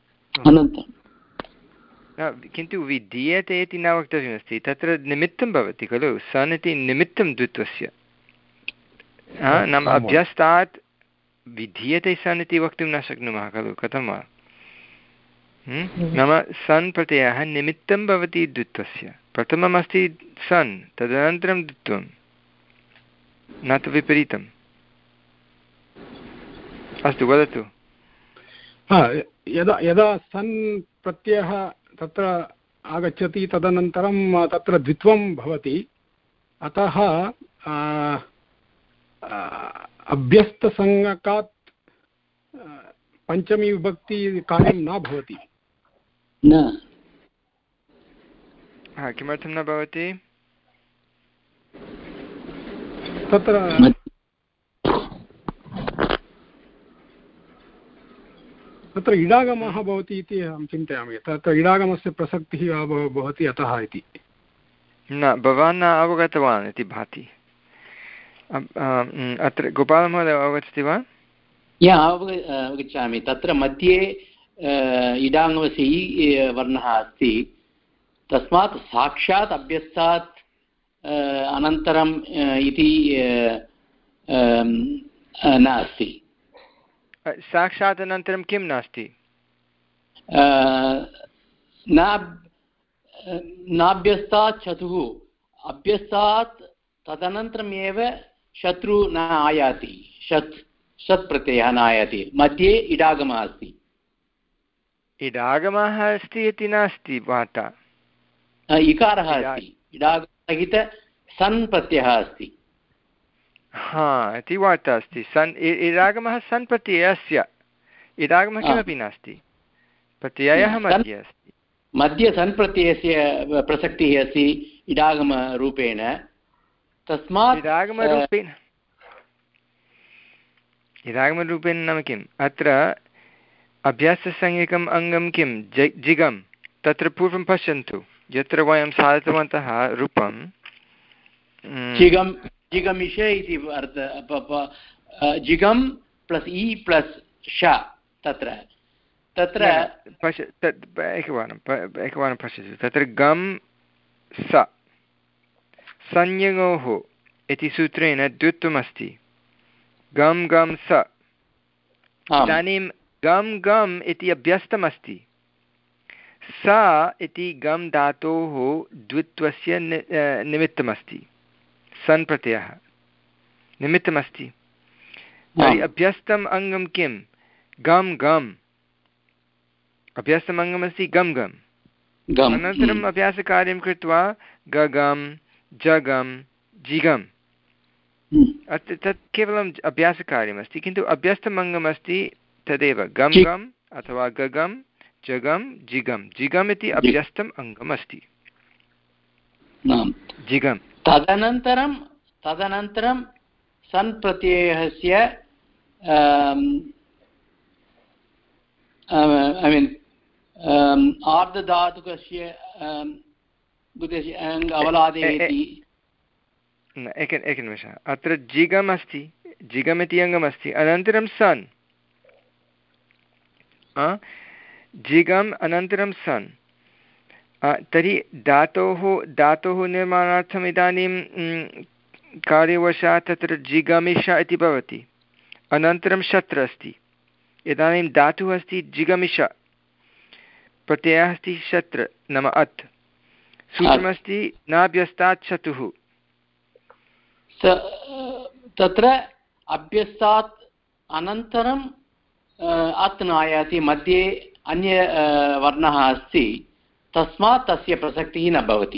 किन्तु विधीयते इति न वक्तव्यमस्ति। तत्र निमित्तं भवति खलु, सन् इति निमित्तं द्वित्वस्य, नाम अभ्यस्तात् विधीयते सन् इति वक्तुं न शक्नुमः खलु, कथं वा? नाम सन् प्रत्ययः निमित्तं भवति द्वित्वस्य। प्रथममस्ति सन्, तदनन्तरं द्वित्वं, न तु विपरीतम्। अस्तु, वदतु। यदा यदा सन् प्रत्ययः तत्र आगच्छति तदनन्तरं तत्र द्वित्वं भवति, अतः अभ्यस्तसंज्ञकात् पञ्चमी विभक्ति कार्यं न भवति। न किमर्थं न भवति? तत्र तत्र इडागमः भवति इति अहं चिन्तयामि। तत्र इडागमस्य प्रसक्तिः भवति अतः इति। न, भवान् न अवगतवान् इति भाति। अत्र गोपालमहोदय अवगच्छति वा? या अवगच्छामि। तत्र मध्ये इडागमस्य इ वर्णः अस्ति, तस्मात् साक्षात् अभ्यस्तात् अनन्तरम् इति नास्ति। साक्षात् अनन्तरं किं नास्ति? न नाभ्यस्तात् चतुः अभ्यस्तात् तदनन्तरमेव शत्रु न आयाति शत् शत् प्रत्ययः न आयाति मध्ये इडागमः अस्ति इडागमः अस्ति इति नास्ति वार्ता इकारः अस्ति इडागमसहित सन् प्रत्ययः अस्ति हा इति वार्ता अस्ति सन् इडागमः सन् प्रत्ययस्य इडागमः किमपि नास्ति प्रत्ययः मध्ये अस्ति मध्ये सन् प्रत्ययस्य प्रसक्तिः अस्ति इडागमरूपेण तस्मात् इडागमरूपेण इडागमरूपेण नाम किम् अत्र अभ्याससंज्ञकम् अङ्गं किं जिगं तत्र पूर्वं पश्यन्तु यत्र वयं साधितवन्तः रूपं जिगं जिगमिष इति जिगं प्लस् इ प्लस् श तत्र तत्र पश्य एकवारम् एकवारं पश्यतु तत्र गं स संज्ञोः इति सूत्रेण द्वित्वमस्ति गं गं स इदानीं गं गम् इति अभ्यस्तमस्ति स इति गं धातोः द्वित्वस्य निमित्तमस्ति सन् प्रत्ययः निमित्तमस्ति तर्हि अभ्यस्तम् अङ्गं किं गं गम् अभ्यस्तम् अङ्गमस्ति गं गम् अनन्तरम् अभ्यासकार्यं कृत्वा गगं जगं जिगम् अत्र तत् केवलम् अभ्यासकार्यमस्ति किन्तु अभ्यस्तम् अङ्गमस्ति तदेव गं गम् अथवा गगं जगं जिगं जिगम् इति अभ्यस्तम् अङ्गम् अस्ति जिगम् तदनन्तरं तदनन्तरं सन् प्रत्ययस्य ऐ मीन् आर्धधातुकस्य अवलादे इति एक एकनिमेषः अत्र जिगम् अस्ति जिगम् इति अङ्गमस्ति अनन्तरं सन् जिगम् अनन्तरं सन् तर्हि धातोः धातोः निर्माणार्थम् इदानीं कार्यवशात् तत्र जिगमिष इति भवति अनन्तरं शत्र अस्ति इदानीं धातुः अस्ति जिगमिष प्रत्ययः अस्ति शत्र नाम अत् सूत्रमस्ति नाभ्यस्तात् शतुः तत्र अभ्यस्तात् अनन्तरम् अत् न आयाति मध्ये अन्य वर्णः अस्ति तस्मात् तस्य प्रसक्तिः न भवति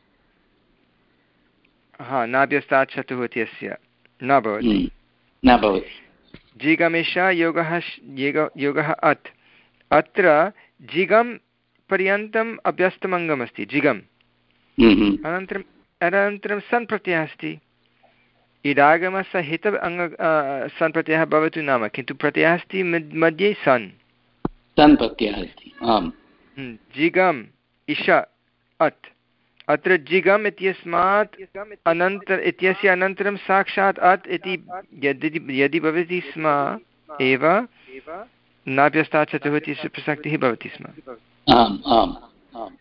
हा नाभ्यस्तात् शतुः इत्यस्य न भवति न भवति जिगमिष योगः योगः अत् अत्र जिगं पर्यन्तम् अभ्यस्तमङ्गमस्ति जिगम् अनन्तरम् अनन्तरं सन् प्रत्ययः अस्ति इडागमसहित अङ्ग सन् प्रत्ययः भवतु नाम किन्तु प्रत्ययः अस्ति मध्ये सन् सन् प्रत्ययः अस्ति आम् जिगम् इष अत् अत्र जिगम् इत्यस्मात् अनन्तर इत्यस्य अनन्तरं साक्षात् अत् इति यदि यदि भवति स्म एव नाभ्यस्तात् चतुः इत्यस्य प्रसक्तिः भवति स्म आम् आम् आम्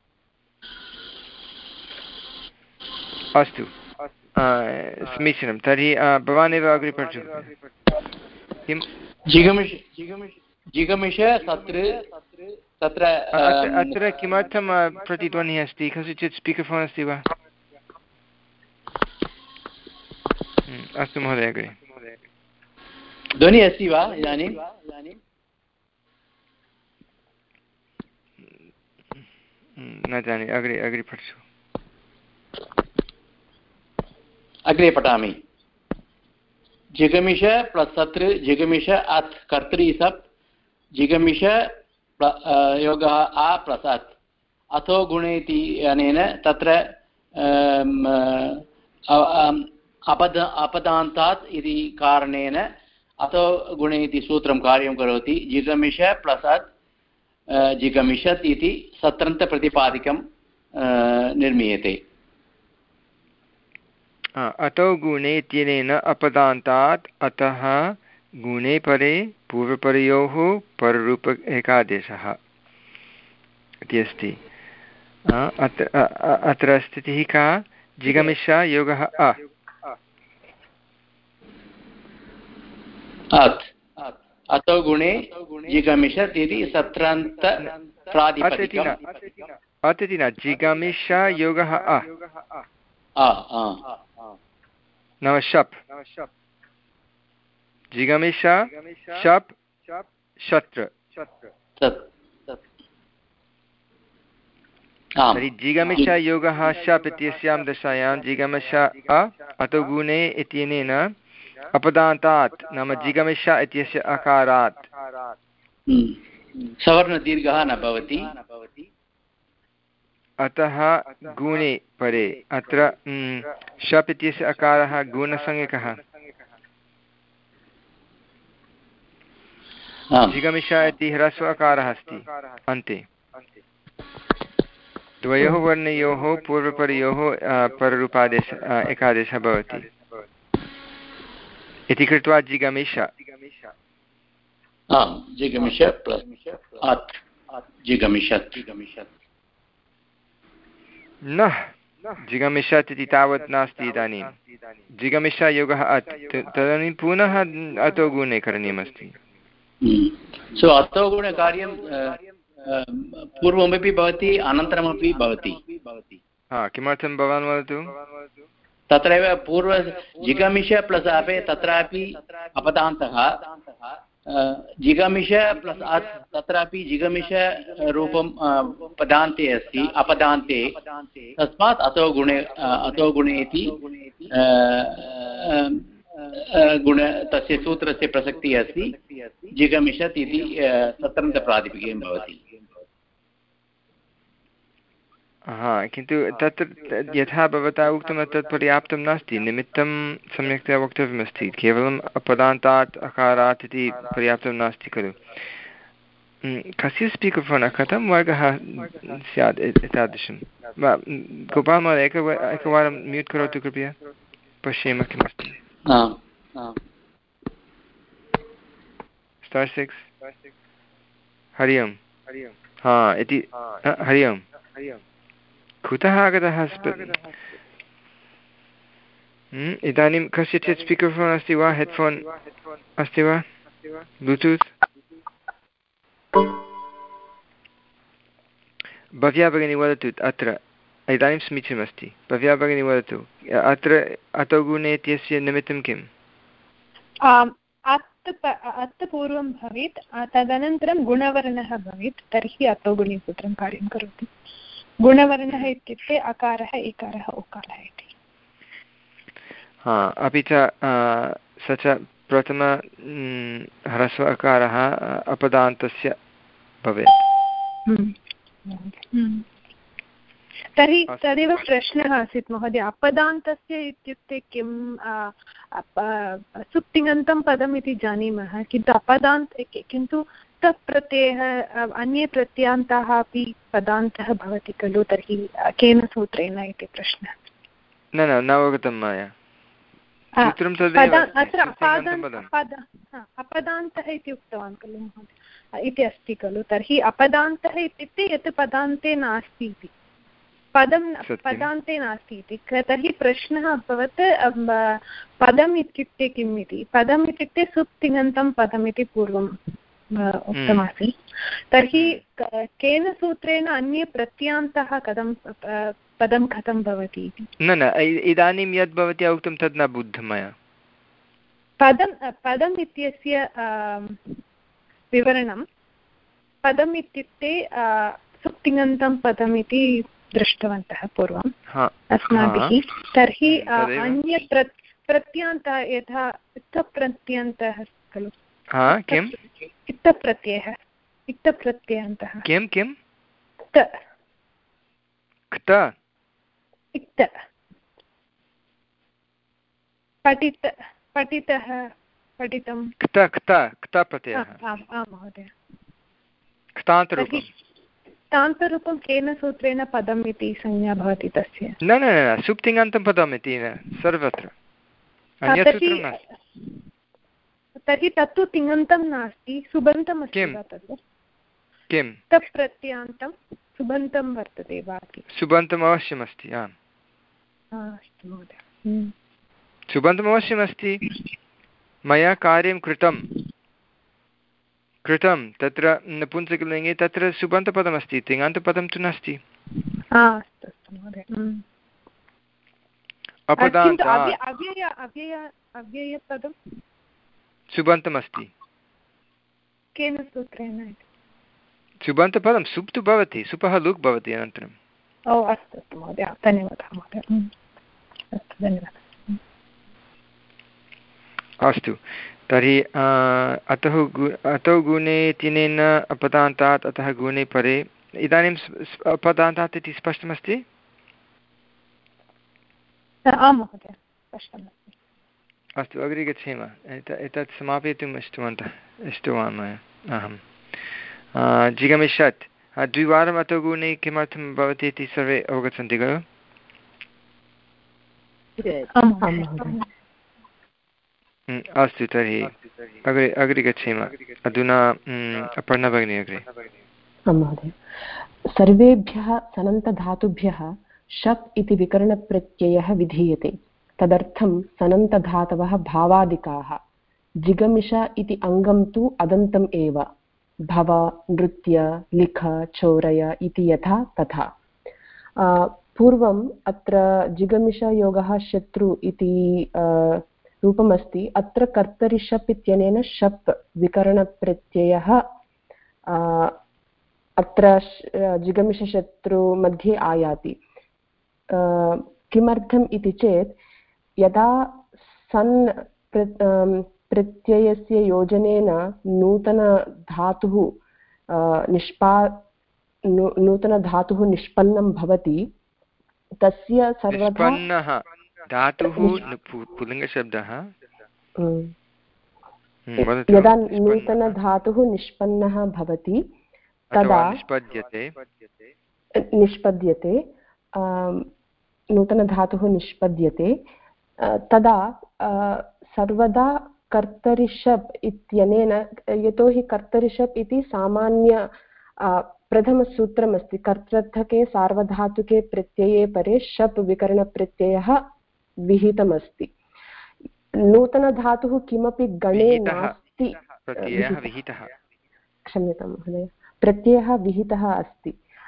अस्तु समीचीनं तर्हि भवान् एव अग्रे पठतु किं जिगमिष जिगमिष तत्र तत्र अत्र किमर्थं प्रतिध्वनिः अस्ति कस्यचित् स्पीकर् फोन् अस्ति वा अस्तु महोदय अग्रे ध्वनिः अस्ति वा इदानीं न जाने अग्रे अग्रे पठतु अग्रे पठामि जिगमिष प्लस् तत्र जिगमिष अत् कर्तरि सप् जिगमिष योगः आ प्लस् अत् अथो गुणे इति अनेन तत्र अपद अपदान्तात् इति कारणेन अथो गुणे इति सूत्रं कार्यं करोति जिगमिष प्लस् अत् जिगमिषत् इति सत्रन्तप्रतिपादिकं निर्मीयते अतो गुणे इत्यनेन अपदान्तात् अतः गुणे परे पूर्वपरयोः पररूप एकादेशः इति अस्ति अत्र अत्र स्थितिः का जिगमिष योगः अ अतो गुणे जिगमिषत् इति सत्रान्त प्रातिपदिकम् अत् इति न जिगमिष योगः अ नाम शप् जिगमिष शप् शत्र तर्हि जिगमिष योगः शप् इत्यस्यां दशायां जिगमिष अ अतो गुणे इत्यनेन अपदान्तात् नाम जिगमिष इत्यस्य अकारात् सवर्णदीर्घः न भवति अतः गुणे परे अत्र शप् इत्यस्य अकारः गुणसंज्ञकः जिगमिष इति ह्रस्व अकारः अस्ति अन्ते द्वयोः वर्णयोः पूर्वपरयोः पररूपादेश एकादेशः भवति इति कृत्वा जिगमिष जिगमिष न जिगमिषत् इति तावत् नास्ति इदानीं जिगमिष योगः अत् तदानीं पुनः अतो गुणे करणीयमस्ति सो अतो गुणकार्यं पूर्वमपि भवति अनन्तरमपि भवति हा किमर्थं भवान् वदतु तत्रैव पूर्व जिगमिष प्लस् अपे तत्रापि अपदान्तः जिगमिष प्लस् अत् तत्रापि जिगमिष रूपं पदान्ते अस्ति अपदान्ते तस्मात् अतो गुणे अतो गुणे इति गुण तस्य सूत्रस्य प्रसक्तिः अस्ति जिगमिषत् इति तत्रन्तप्रातिपदिकं भवति हा किन्तु तत्र यथा भवता उक्तं तत् पर्याप्तं नास्ति निमित्तं सम्यक्तया वक्तव्यमस्ति केवलम् अपदान्तात् अकारात् इति पर्याप्तं नास्ति खलु कस्य स्पीकर् फोन् कथं वर्गः स्यात् एतादृशं गोपाल् महोदय एक एकवारं म्यूट् करोतु कृपया पश्येम किमस्ति स्टार् सिक्स् हरि ओम् हा इति हरि ओम् कुतः आगतः इदानीं कस्यचित् स्पीकर् फोन् अस्ति वा हेड्फोन् अस्ति वा ब्लूटूत् भव्या भगिनी वदतु अत्र इदानीं समीचीनमस्ति भव्या भगिनी वदतु अत्र अतो गुणे इत्यस्य निमित्तं किम् अत् पूर्वं भवेत् तदनन्तरं गुणवर्णः भवेत् तर्हि अतो गुणे सूत्रं कार्यं करोति गुणवर्णः इत्युक्ते अकारः एकारः ओकारः इति हा अपि च स च प्रथम ह्रस्व अकारः अपदान्तस्य भवेत् तर्हि तदेव प्रश्नः आसीत् महोदय अपदान्तस्य इत्युक्ते किं सुप्तिङन्तं पदम् इति जानीमः किन्तु अपदान्त किन्तु तत् प्रत्ययः अन्ये प्रत्ययान्ताः अपि पदान्तः भवति खलु तर्हि केन सूत्रेण इति प्रश्नः न न न अवगतं मया अत्र अपदान्तः इति उक्तवान् खलु महोदय इति अस्ति खलु तर्हि अपदान्तः इत्युक्ते यत् पदान्ते नास्ति इति पदं पदान्ते नास्ति इति तर्हि प्रश्नः अभवत् पदम् इत्युक्ते किम् इति पदम् इत्युक्ते सुप्तिङन्तं पदम् इति पूर्वम् उक्तमासीत् तर्हि केन सूत्रेण अन्ये प्रत्ययान्तः कथं पदं कथं भवति इति न न इदानीं यद् भवत्या उक्तं तद् न बुद्धं मया पदं पदम् इत्यस्य विवरणं पदम् इत्युक्ते सुप्तिङन्तं पदम् इति दृष्टवन्तः पूर्वम् अस्माभिः तर्हि अन्य प्रत्ययान्तः यथा इत्थप्रत्ययान्तः खलु किम् इत्थप्रत्ययः इत्थप्रत्ययान्तः किं किं क्त इत्थ पठित पठितः पठितं क्त क्त क्त प्रत्ययः आम् आम् महोदय क्तान्तरूपं क्तान्तरूपं केन सूत्रेण पदम् इति संज्ञा भवति तस्य न न न सुप्तिङन्तं पदम् इति न सर्वत्र अन्यत् सूत्रं नास्ति तर्हि तत्तु तिङन्तं नास्ति सुबन्तम् अस्ति वा तत् किं तत् प्रत्ययान्तं सुबन्तं वर्तते वा सुबन्तम् अवश्यमस्ति आम् अस्तु महोदय सुबन्तम् अवश्यमस्ति मया कार्यं कृतं कृतं तत्र नपुंसकलिङ्गे तत्र सुबन्तपदमस्ति, तिङन्तपदं तु नास्ति। अपदान्तात् सुबन्तमस्ति। केन सूत्रेण? सुबन्तपदं सुप् तु भवति, सुपः लुक् भवति अनन्तरं। ओ अस्तु अस्तु महोदय, धन्यवादः महोदय। अस्तु, धन्यवादः। अस्तु, तर्हि अतः गु अतौ गुणे तिनेन अपदान्तात् अतः गुणे परे। इदानीं अपदान्तात् इति स्पष्टमस्ति? आं महोदय, स्पष्टमस्ति। अस्तु, अग्रे गच्छेम। एतत् समापयितुम् इष्टवन्तः इष्टवान् मया अहं जिगमिषत् द्विवारम् अतो गुणे किमर्थं भवति इति सर्वे अवगच्छन्ति खलु? अस्तु, तर्हि अग्रे अग्रे गच्छेम। अधुना अपर्णा भगिनी अग्रे। महोदय, सर्वेभ्यः सनन्तधातुभ्यः शप् इति विकरणप्रत्ययः विधीयते। तदर्थं सनन्तधातवः भावादिकाः। जिगमिष इति अङ्गं तु अदन्तम् एव। भव, नृत्य, लिख, चोरय इति यथा तथा। पूर्वम् अत्र जिगमिषयोगः शत्रु इति रूपमस्ति। अत्र कर्तरि शप् इत्यनेन शप् विकरणप्रत्ययः अत्र जिगमिषशत्रु मध्ये आयाति। किमर्थम् इति चेत् यदा सन् प्रत्ययस्य योजनेन नूतनधातुः निष्पा नूतनधातुः निष्पन्नं भवति, तस्य सर्वदा धातुः पुल्लिङ्गशब्दः यदा नूतनधातुः निष्पन्नः भवति तदा निष्पद्यते निष्पद्यते नूतनधातुः निष्पद्यते तदा सर्वदा कर्तरिषप् इत्यनेन, यतोहि कर्तरिषप् इति सामान्य प्रथमसूत्रमस्ति। कर्तृर्थके सार्वधातुके प्रत्यये परे शप् विकरणप्रत्ययः विहितमस्ति। नूतनधातुः किमपि गणे नास्ति, क्षम्यतां महोदय, प्रत्ययः विहितः अस्ति।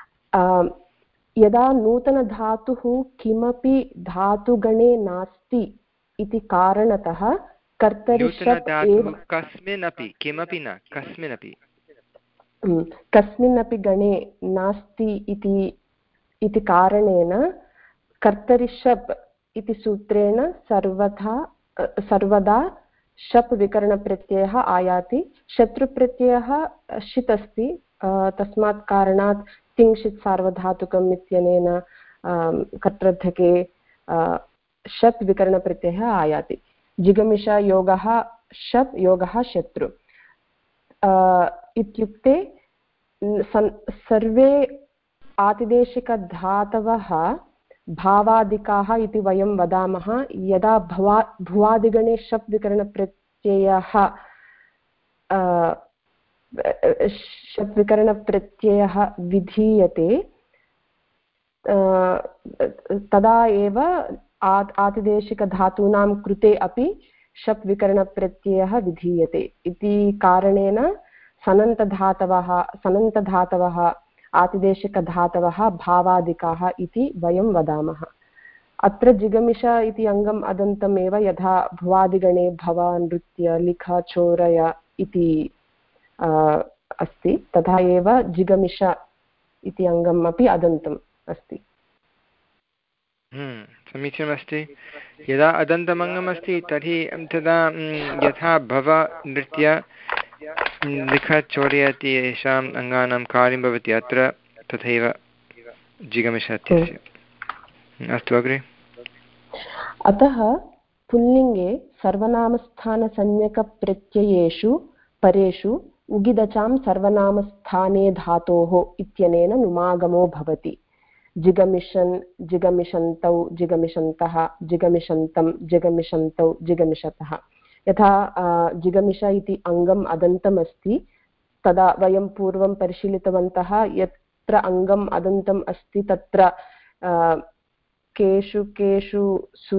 यदा नूतनधातुः किमपि धातुगणे नास्ति इति कारणतः कर्तरिषप् कस्मिन्नपि किमपि न कस्मिन्नपि कस्मिन्नपि गणे नास्ति इति इति कारणेन कर्तरिषप् इति सूत्रेण सर्वथा सर्वदा शप् विकरणप्रत्ययः आयाति। शत्रुप्रत्ययः षित् अस्ति, तस्मात् कारणात् तिङ्क्षित् सार्वधातुकम् इत्यनेन कर्तृर्थके शप् विकरणप्रत्ययः आयाति। जिगमिष योगः शप्, योगः शत्रु इत्युक्ते सर्वे आतिदेशिकधातवः भावादिकाः इति वयं वदामः। यदा भवा भुवादिगणे शप् विकरणप्रत्ययः शप् विकरणप्रत्ययः विधीयते तदा एव आतिदेशिकधातूनां कृते अपि शप् विकरणप्रत्ययः विधीयते इति कारणेन सनन्तधातवः सनन्तधातवः आतिदेशिकधातवः भावादिकाः इति वयं वदामः। अत्र जिगमिष इति अङ्गम् अदन्तमेव, यथा भुवादिगणे भव, नृत्य, लिख, चोरय इति अस्ति, तथा एव जिगमिष इति अङ्गम् अपि अदन्तम् अस्ति। समीचीनमस्ति। यदा अदन्तमङ्गमस्ति तर्हि तदा यथा भव, नृत्य, लिख, चोरय इति येषाम् अङ्गानां कार्यं भवति अत्र तथैव जिगमिष इत्यस्य। अस्तु, अग्रे। अतः पुल्लिङ्गे सर्वनामस्थानसंज्ञकप्रत्ययेषु परेषु उगिदचां सर्वनामस्थाने धातोः इत्यनेन नुमागमो भवति। जिगमिषन्, जिगमिषन्तौ, जिगमिषन्तः, जिगमिषन्तं, जिगमिषन्तौ, जिगमिषतः। यथा जिगमिष इति अङ्गम् अदन्तम् अस्ति, तदा वयं पूर्वं परिशीलितवन्तः। यत्र अङ्गम् अदन्तम् अस्ति तत्र केषु केषु सु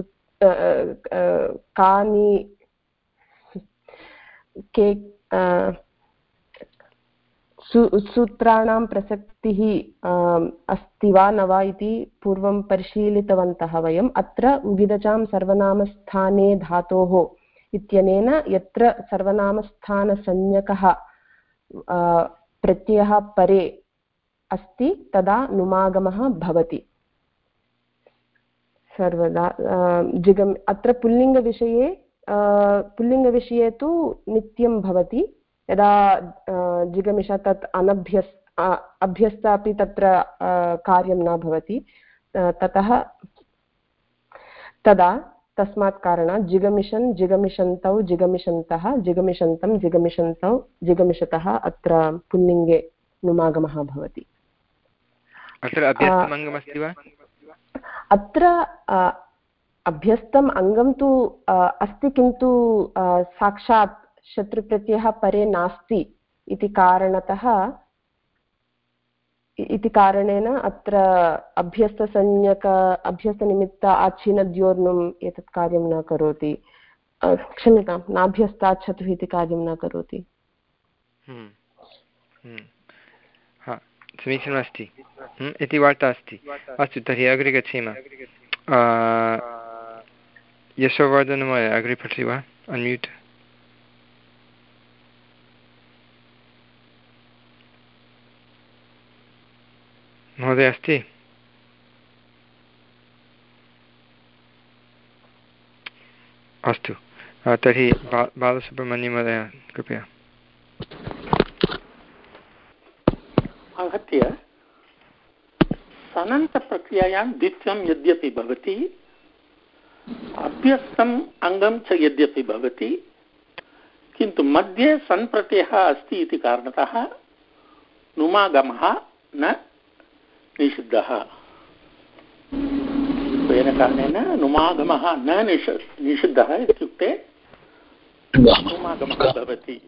कानि के सूत्राणां प्रसक्तिः अस्ति वा न वा इति पूर्वं परिशीलितवन्तः वयम्। अत्र उगिदचां सर्वनामस्थाने धातोः इत्यनेन यत्र सर्वनामस्थानसंज्ञकः प्रत्ययः परे अस्ति तदा नुमागमः भवति सर्वदा। जिगम् अत्र पुल्लिङ्गविषये पुल्लिङ्गविषये तु नित्यं भवति। यदा जिगमिष तत् अनभ्यस् अभ्यस्त अपि तत्र कार्यं न भवति ततः तदा तस्मात् कारणात् जिगमिषन् जिगमिषन्तौ जिगमिषन्तः जिगमिषन्तं जिगमिषन्तौ जिगमिषतः अत्र पुल्लिङ्गे नुमागमः भवति। अत्र अभ्यस्तमङ्गमस्ति वा? अत्र अभ्यस्तम् अङ्गं तु अस्ति किन्तु साक्षात् शत्रुप्रत्ययः परे नास्ति इति कारणतः इति कारणेन अत्र अभ्यस्तसंज्ञक अभ्यस्तनिमित्त आच्छिनद्योर्नुम् एतत् कार्यं न करोति। क्षम्यतां, नाभ्यस्तात् छतुः इति कार्यं न करोति। समीचीनमस्ति इति वार्ता अस्ति। अस्तु, तर्हि अग्रे गच्छेम। यशोवर्धनमहोदय अग्रे पठति वा? अन्म्यूट्। महोदय अस्ति? अस्तु, तर्हि बा बालसुब्रह्मण्यमहोदय कृपया। आहत्य सनन्तप्रक्रियायां द्वित्वं यद्यपि भवति, अभ्यस्तम् अङ्गं च यद्यपि भवति, किन्तु मध्ये सन् प्रत्ययः अस्ति इति कारणतः नुमागमः न निषिद्धः। तेन कारणेन नुमागमः न निष निषिद्धः इत्युक्ते नुमागमः भवति।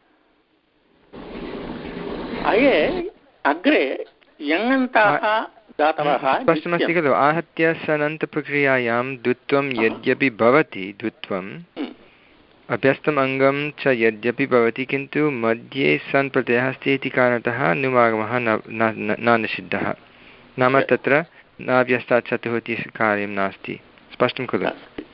अये अग्रे यङन्ताः धातवः स्पष्टमस्ति खलु? आहत्य सनन्तप्रक्रियायां द्वित्वं यद्यपि भवति, द्वित्वम् अभ्यस्तम् अङ्गं च यद्यपि भवति, किन्तु मध्ये सन् प्रत्ययः अस्ति इति कारणतः नुमागमः न निषिद्धः। नाम तत्र नाभ्यस्तात् छतुः इति कार्यं नास्ति। स्पष्टं खलु?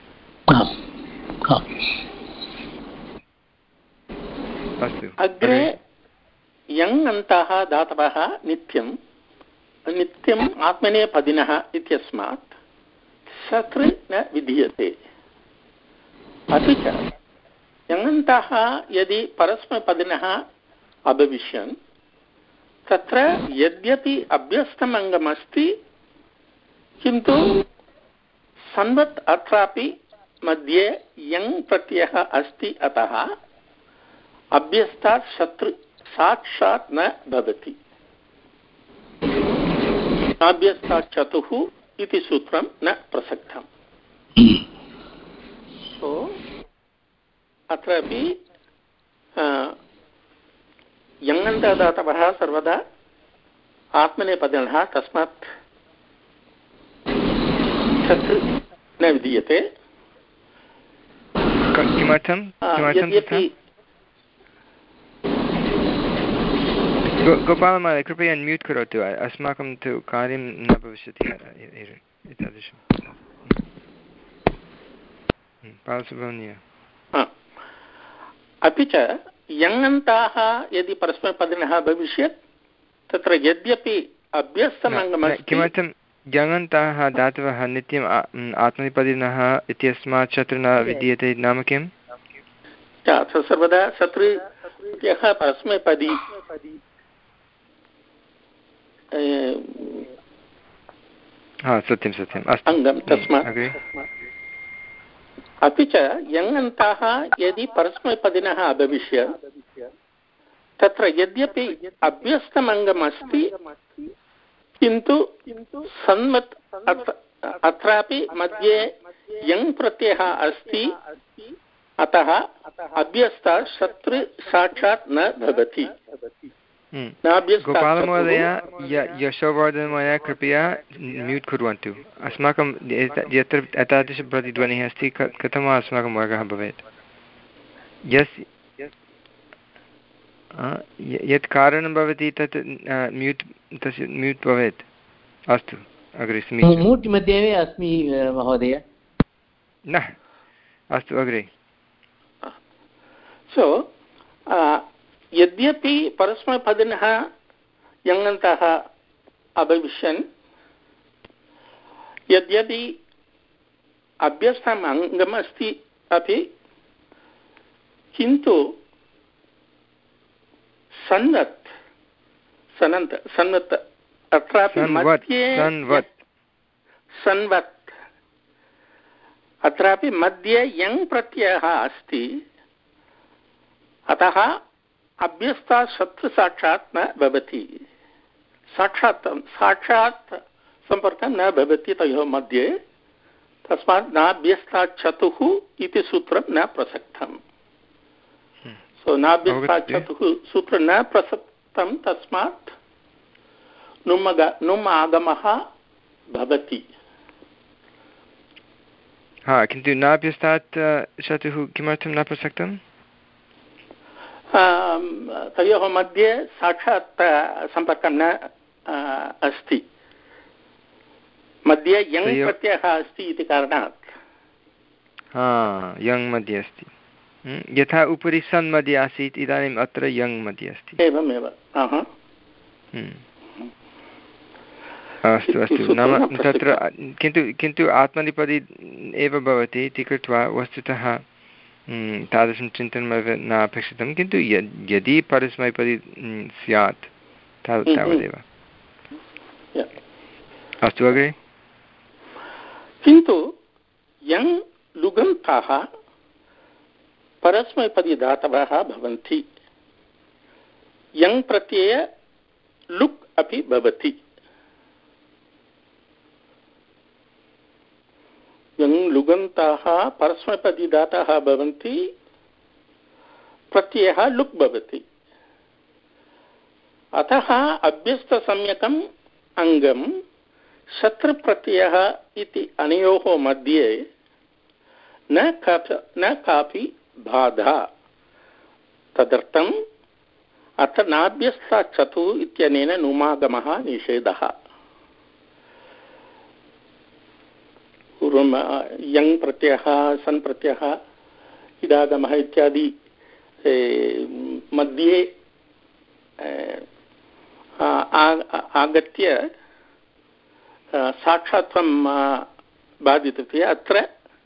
अस्तु, अग्रे यङ् अन्ताः धातवः नित्यं नित्यम् आत्मनेपदिनः इत्यस्मात् शतृ न विधीयते। अपि च यङन्ताः यदि परस्मैपदिनः अभविष्यन् तत्र यद्यपि अभ्यस्तम् अङ्गमस्ति, किन्तु सन्वत् अत्रापि मध्ये यङ् प्रत्ययः अस्ति, अतः अभ्यस्तात् शत्रु साक्षात् न भवति। नाभ्यस्तात् चतुः इति सूत्रं न प्रसक्तम्। सो अत्रापि यङन्तदातवः सर्वदा आत्मनेपदिनः, तस्मात् शत्रु न विधीयते। किमर्थं किमर्थं गोपालमहोदय कृपया अन्म्यूट् करोतु, अस्माकं तु कार्यं न भविष्यति एतादृशं। बालसुब्रह्मण्य। अपि च यङन्ताः यदि परस्मैपदिनः भविष्यत् तत्र यद्यपि अभ्यस्तमङ्गमस्ति। किमर्थं यङन्ताः धातवः नित्यम् आत्मनेपदिनः इत्यस्मात् शत्रु न विद्यते नाम किम्? सर्वदा शत्रु यः परस्मैपदी सत्यं सत्यम् अस्तु अङ्गं, तस्मात्। अपि च यङन्ताः यदि परस्मैपदिनः अभविष्यत् तत्र यद्यपि अभ्यस्तमङ्गमस्ति, किन्तु सन्वत् अत्रापि मध्ये यङ् प्रत्ययः अस्ति, अतः अभ्यस्तात् शत्रु साक्षात् न भवति। गोपालमहोदय, यशोवर्धनमहोदय कृपया म्यूट् कुर्वन्तु। अस्माकं यत्र एतादृशप्रतिध्वनिः अस्ति, कथम् अस्माकं वर्गः भवेत्? यस् यत् कारणं भवति तत् म्यूट् तस्य म्यूट् भवेत्। अस्तु अग्रे समीचीनं। म्यूट् मध्ये एव अस्मि महोदय। न अस्तु अग्रे। सो यद्यपि परस्मैपदिनः यङन्तः अभविष्यन्, यद्यपि अभ्यस्तम् अङ्गमस्ति अपि, किन्तु सन्वत् सनन्त सन्वत् अत्रापि मध्ये सन्वत् अत्रापि मध्ये यङ् प्रत्ययः अस्ति। अतः अभ्यस्ता शत्रुसाक्षात् न भवति, साक्षात् साक्षात् सम्पर्कः न भवति तयोः मध्ये। तस्मात् नाभ्यस्ता चतुः इति सूत्रं न प्रसक्तम्। सो नाभ्यस्ता चतुः सूत्रं न प्रसक्तं, तस्मात् नुम् नुम् आगमः भवति। हा, किन्तु नाभ्यस्तात् चतुः किमर्थं न प्रसक्तं? तयोः मध्ये साक्षात् सम्पर्कं न अस्ति, मध्ये यङ् प्रत्ययः अस्ति इति कारणात्। हा, यङ् मध्ये अस्ति। यथा उपरि सन् मध्ये आसीत्, इदानीम् अत्र यङ् मध्ये अस्ति। एवमेव। अस्तु अस्तु, नाम तत्र किन्तु किन्तु आत्मनेपदी एव भवति इति कृत्वा वस्तुतः तादृशं चिन्तनमेव न अपेक्षितं। किन्तु यदि परस्मैपदी स्यात् तावदेव। अस्तु अग्रे। किन्तु यङ् लुगन्ताः परस्मैपदी धातवः भवन्ति, यङ् प्रत्यय लुक् अपि भवति। यङ् लुगन्ताः परस्मैपदी धातवः भवन्ति, प्रत्ययः लुक् भवति। अतः अभ्यस्तसंज्ञकम् अङ्गं शत्रुप्रत्ययः इति अनयोः मध्ये न कापि न कापि बाधा। तदर्थम् अत्र नाभ्यस्ता चतुः इत्यनेन नुमागमः निषेधः। पूर्वं यङ् प्रत्ययः, सन् प्रत्ययः, इडागमः इत्यादि मध्ये आगत्य साक्षात्वं बाधितवती। अत्र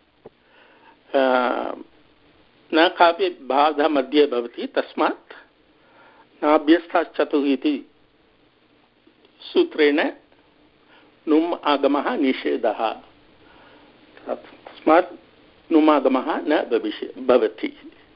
न कापि बाधा मध्ये भवति, तस्मात् नाभ्यस्ताश्चतुः इति सूत्रेण नुम् आगमः निषेधः। तस्मात् नुम् आगमः न भविष्य भवति।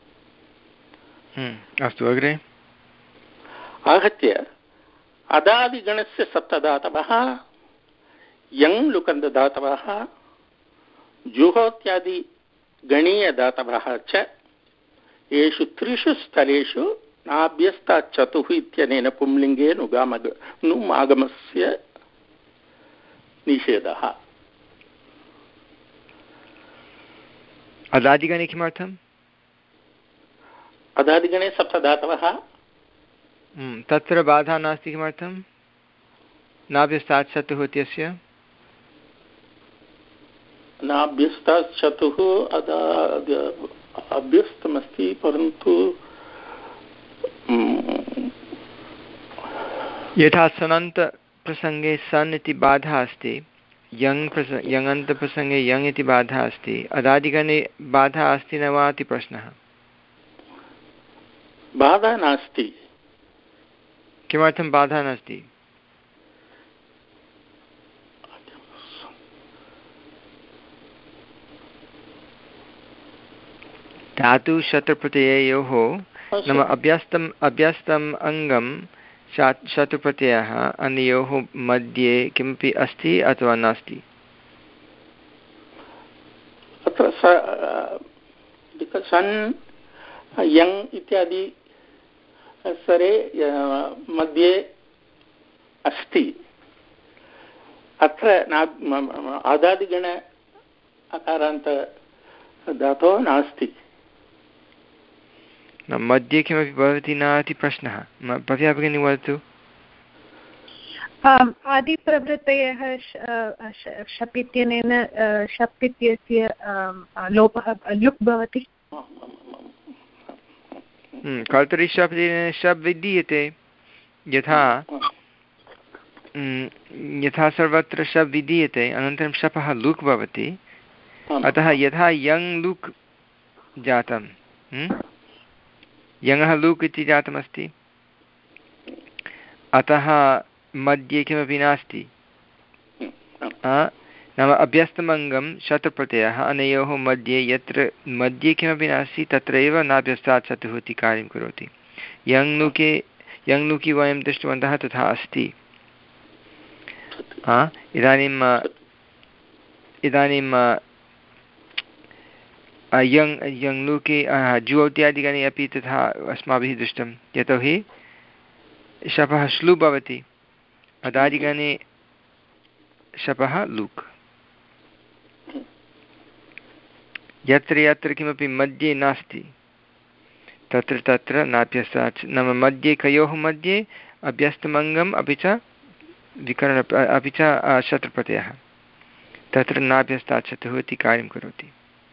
अस्तु अग्रे। आहत्य अदादिगणस्य सप्तधातवः यङ् लुकन्तधातवः जुहोत्यादि गणीयधातवः च येषु त्रिषु स्थलेषु नाभ्यस्ता चतुः इत्यनेन पुंलिङ्गे नुगाम नुम् आगमस्य निषेधः। अदादिगणे किमर्थम्? अदादिगणे सप्तधातवः, तत्र बाधा नास्ति। किमर्थं? नाभ्यस्तात् चतुः इत्यस्य नाभ्यस्तात् चतुः अभ्यस्तमस्ति, परन्तु यथा सनन्तप्रसङ्गे सन् इति बाधा अस्ति, यङ् प्रस यङन्तप्रसङ्गे यङ् इति बाधा अस्ति, अदादिगणे बाधा अस्ति न वा इति प्रश्नः। बाधा नास्ति। किमर्थं बाधा नास्ति? धातु शत्रुप्रत्यययोः, नाम अभ्यस्तम् अभ्यस्तम् अङ्गं शत्रुप्रत्ययः, अनयोः मध्ये किमपि अस्ति अथवा नास्ति? अत्र सन् यङ् इत्यादि स्वरे मध्ये अस्ति। अत्र आदादिगण अकारान्त धातोः नास्ति। मध्ये किमपि भवति न इति प्रश्नः। भव्या भगिनी वदतु। आदिप्रवृत्तयः शप् इत्यनेन शप् इत्यस्य लोपः लुक् भवति। कर्तरि शप् इत्यनेन शप् विधीयते, यथा यथा सर्वत्र शप् विधीयते अनन्तरं शपः लुक् भवति। अतः यथा यङ् लुक् जातं, यङः लुक् इति जातमस्ति, अतः मध्ये किमपि नास्ति। नाम अभ्यस्तमङ्गं शतप्रत्ययः अनयोः मध्ये, यत्र मध्ये किमपि नास्ति तत्रैव नाभ्यस्तात् शतुः इति कार्यं करोति। यङ् लुके यङ् लुकि वयं दृष्टवन्तः तथा अस्ति। इदानीम् इदानीं यङ् यङ् लुके जु इत्यादिकानि अपि तथा अस्माभिः दृष्टं, यतोहि शपः श्लु भवति, अदादिगणे शपः लुक्। यत्र यत्र किमपि मध्ये नास्ति तत्र तत्र नाभ्यस्तात्, नाम मध्ये कयोः मध्ये अभ्यस्तमङ्गम् अपि च विकरण अपि च शत्रप्रत्ययः, तत्र नाभ्यस्तात् शतुः इति कार्यं करोति।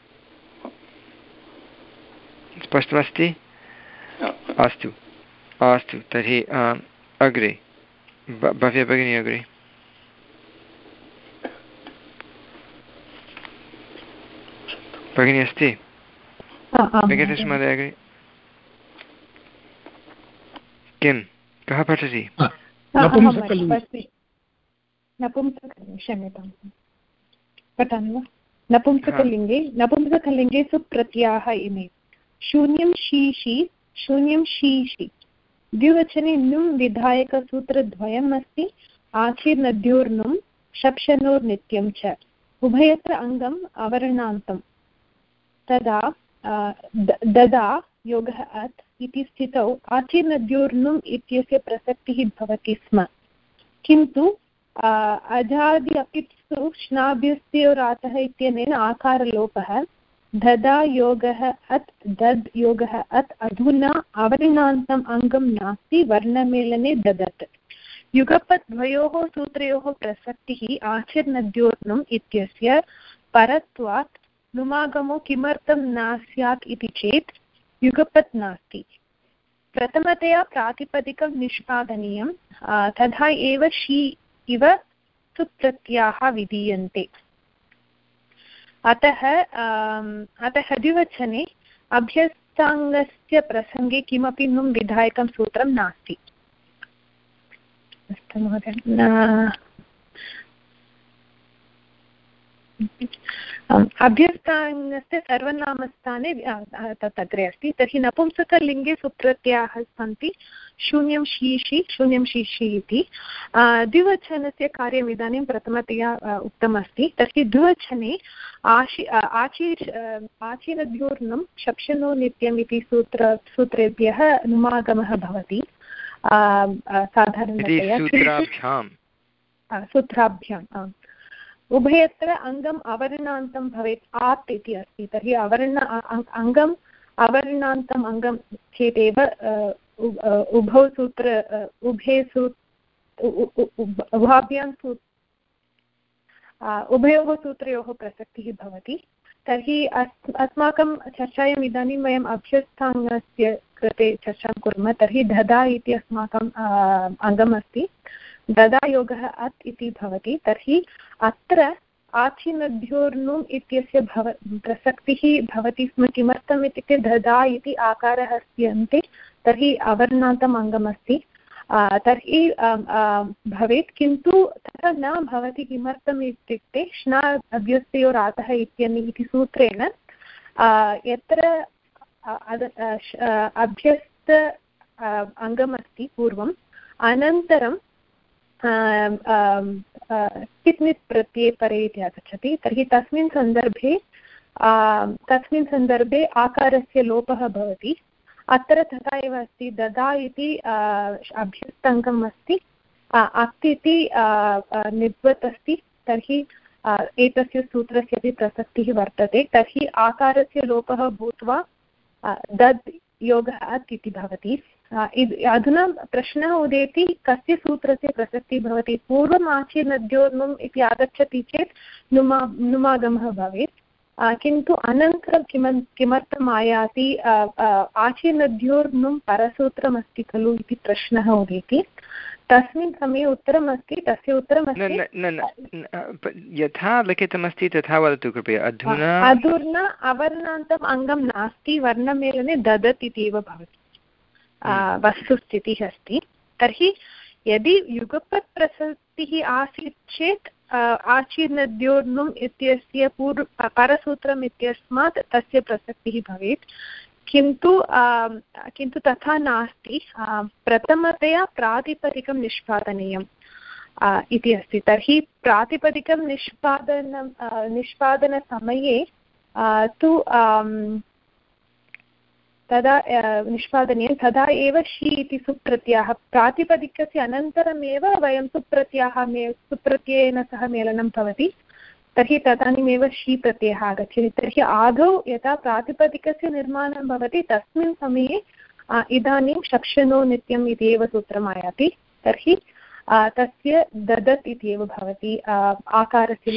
स्पष्टमस्ति? अस्तु अस्तु, तर्हि अग्रे भव्या भगिनी अग्रे। भगिनी अस्ति? वेङ्कटेशमहोदय अग्रे। किं कः पठति? क्षम्यतां पठामि वा? नपुंसकलिङ्गे नपुंसकलिङ्गे सुप्रत्ययाः इमे शून्यं शीशि शून्यं शीशि। द्विवचने नुं विधायकसूत्रद्वयम् अस्ति, आचिर्नद्योर्नुं शप्शनोर्नित्यं च। उभयत्र अङ्गम् अवर्णान्तं। तदा ददा योगः अत् इति स्थितौ आचिर्नद्योर्नुम् इत्यस्य प्रसक्तिः भवति स्म, किन्तु अजादि अपित्सु श्नाभ्यस्योरातः इत्यनेन आकारलोपः। ददा योगः अत् दद् योगः अत् अधुना अवर्णान्तम् अङ्गं नास्ति, वर्णमेलने ददत्। युगपत् द्वयोः सूत्रयोः प्रसक्तिः आचिर्नद्योर्नुम् इत्यस्य परत्वात् नुमागमो किमर्थं न स्यात् इति चेत् युगपत् नास्ति। प्रथमतया प्रातिपदिकं निष्पादनीयं, तथा एव शी इव सुप्रत्ययाः विधीयन्ते। अतः अतः द्विवचने अभ्यस्ताङ्गस्य प्रसङ्गे किमपि नुं विधायकं सूत्रं नास्ति। अस्तु महोदय। अभ्यस्ताङ्गस्य सर्वनामस्थाने तत् अग्रे अस्ति। तर्हि नपुंसकलिङ्गे सुप्रत्ययाः सन्ति शून्यं शीशि शून्यं शीशि इति। द्विवचनस्य कार्यम् इदानीं प्रथमतया उक्तमस्ति। तर्हि द्विवचने आशि आचीर् आचिरद्योर्नुं शप्शनो नित्यम् इति सूत्र सूत्रेभ्यः नुमागमः भवति साधारणतया सूत्राभ्याम्। उभयत्र अङ्गम् अवर्णान्तं भवेत्, आत् इति अस्ति। तर्हि अवर्ण अङ्गम् अवर्णान्तम् अङ्गं चेदेव उभौ सूत्र उभे सू उभाभ्यां सू उभयोः सूत्रयोः प्रसक्तिः भवति। तर्हि अस् अस्माकं चर्चायाम् इदानीं वयम् अभ्यस्ताङ्गस्य कृते चर्चां कुर्मः। तर्हि ददा इति अस्माकम् अङ्गम् अस्ति, ददा योगः अत् इति भवति। तर्हि अत्र आचिनद्योर्नुम् इत्यस्य भव प्रसक्तिः भवति स्म। किमर्थम् इत्युक्ते ददा इति आकारः अस्ति अन्ते, तर्हि अवर्णान्तम् अङ्गमस्ति, तर्हि भवेत्, किन्तु तथा न भवति। किमर्थम् इत्युक्ते श्ना अभ्यस्तयोरातः इत्यनि इति सूत्रेण यत्र अभ्यस्त अङ्गमस्ति पूर्वम्, अनन्तरं कित्नित् प्रत्यये परे इति आगच्छति, तर्हि तस्मिन् सन्दर्भे तस्मिन् सन्दर्भे आकारस्य लोपः भवति। अत्र तथा एव अस्ति। ददा इति अभ्यस्तङ्गम् अस्ति, अक् इति निद्वत् अस्ति, तर्हि एतस्य सूत्रस्य अपि प्रसक्तिः वर्तते। तर्हि आकारस्य लोपः भूत्वा दद् योगः इति भवति। अधुना प्रश्नः उदेति कस्य सूत्रस्य प्रसक्तिः भवति। पूर्वम् आचीर्नद्योर्नुम् इति आगच्छति चेत् नुमा नुमागमः भवेत्, किन्तु अनन्तरं किम किमर्थम् आयाति आचीर्नद्योर्नुं परसूत्रमस्ति खलु इति प्रश्नः उदेति। तस्मिन् समये उत्तरमस्ति, तस्य उत्तरमस्ति यथा लिखितमस्ति तथा वदतु कृपया। अधुना अधुना अवर्णान्तम् अङ्गं नास्ति, वर्णमेलने ददत् इति एव भवति वस्तुस्थितिः अस्ति। तर्हि यदि युगपत् प्रसक्तिः आसीत् चेत् आचीर्नद्योर्नुम् इत्यस्य पूर्व परसूत्रम् इत्यस्मात् तस्य प्रसक्तिः भवेत्, किन्तु किन्तु तथा नास्ति। प्रथमतया प्रातिपदिकं निष्पादनीयम् इति अस्ति। तर्हि प्रातिपदिकं निष्पादनं निष्पादनसमये तु तदा निष्पादनीयं, तदा एव शी इति सुप्रत्ययः। प्रातिपदिकस्य अनन्तरमेव वयं सुप्रत्ययः मे सुप्रत्ययेन सह मेलनं भवति, तर्हि तदानीमेव शी प्रत्ययः आगच्छति। तर्हि आदौ यदा प्रातिपदिकस्य निर्माणं भवति तस्मिन् समये इदानीं शक्षनो नित्यम् इति एव सूत्रम् आयाति। तर्हि तस्य ददत् इति एव भवति आकारस्य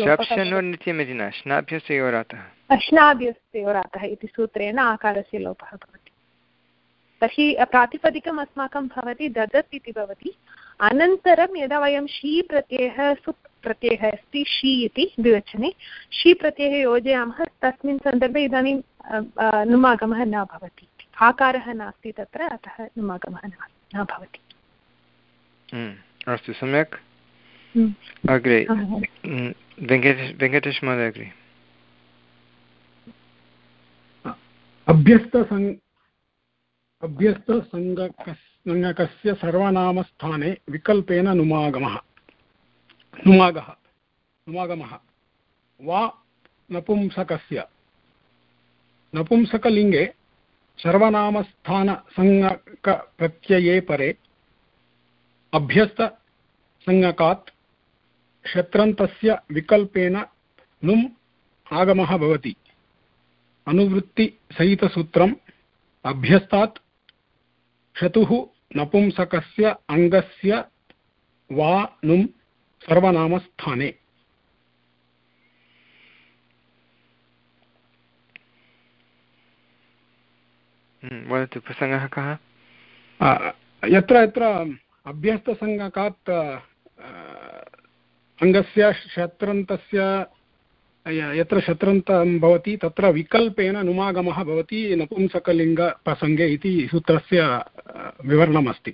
अश्नाभ्यस्तयोरातः इति सूत्रेण आकारस्य लोपः भवति। तर्हि प्रातिपदिकम् अस्माकं भवति ददत् इति भवति। अनन्तरं यदा वयं शी प्रत्ययः सुप् प्रत्ययः अस्ति शी इति द्विवचने शी प्रत्ययः योजयामः, तस्मिन् सन्दर्भे इदानीं नुमागमः न भवति, आकारः नास्ति तत्र, अतः नुमागमः न भवति। अस्तु, सम्यक्। अग्रे वेङ्कटेश वेङ्कटेश महोदय अग्रे। अभ्यस्तसङ् अभ्यस्तसङ्गकस्य सर्वनामस्थाने विकल्पेन नुमागमः नुमागः नुमागमः वा नपुंसकस्य नपुंसकलिङ्गे सर्वनामस्थानसंज्ञकप्रत्यये परे अभ्यस्तसंज्ञकात् शत्रन्तस्य विकल्पेन नुम् आगमः भवति। अनुवृत्तिसहितसूत्रम् अभ्यस्तात् शतुः नपुंसकस्य अङ्गस्य वा नुम् सर्वनामस्थाने। वदतु, प्रसङ्गः कः? यत्र यत्र अभ्यस्तसंज्ञकात् अङ्गस्य शत्रन्तस्य यत्र शत्रन्तं भवति तत्र विकल्पेन नुमागमः भवति नपुंसकलिङ्गप्रसङ्गे इति सूत्रस्य विवरणमस्ति।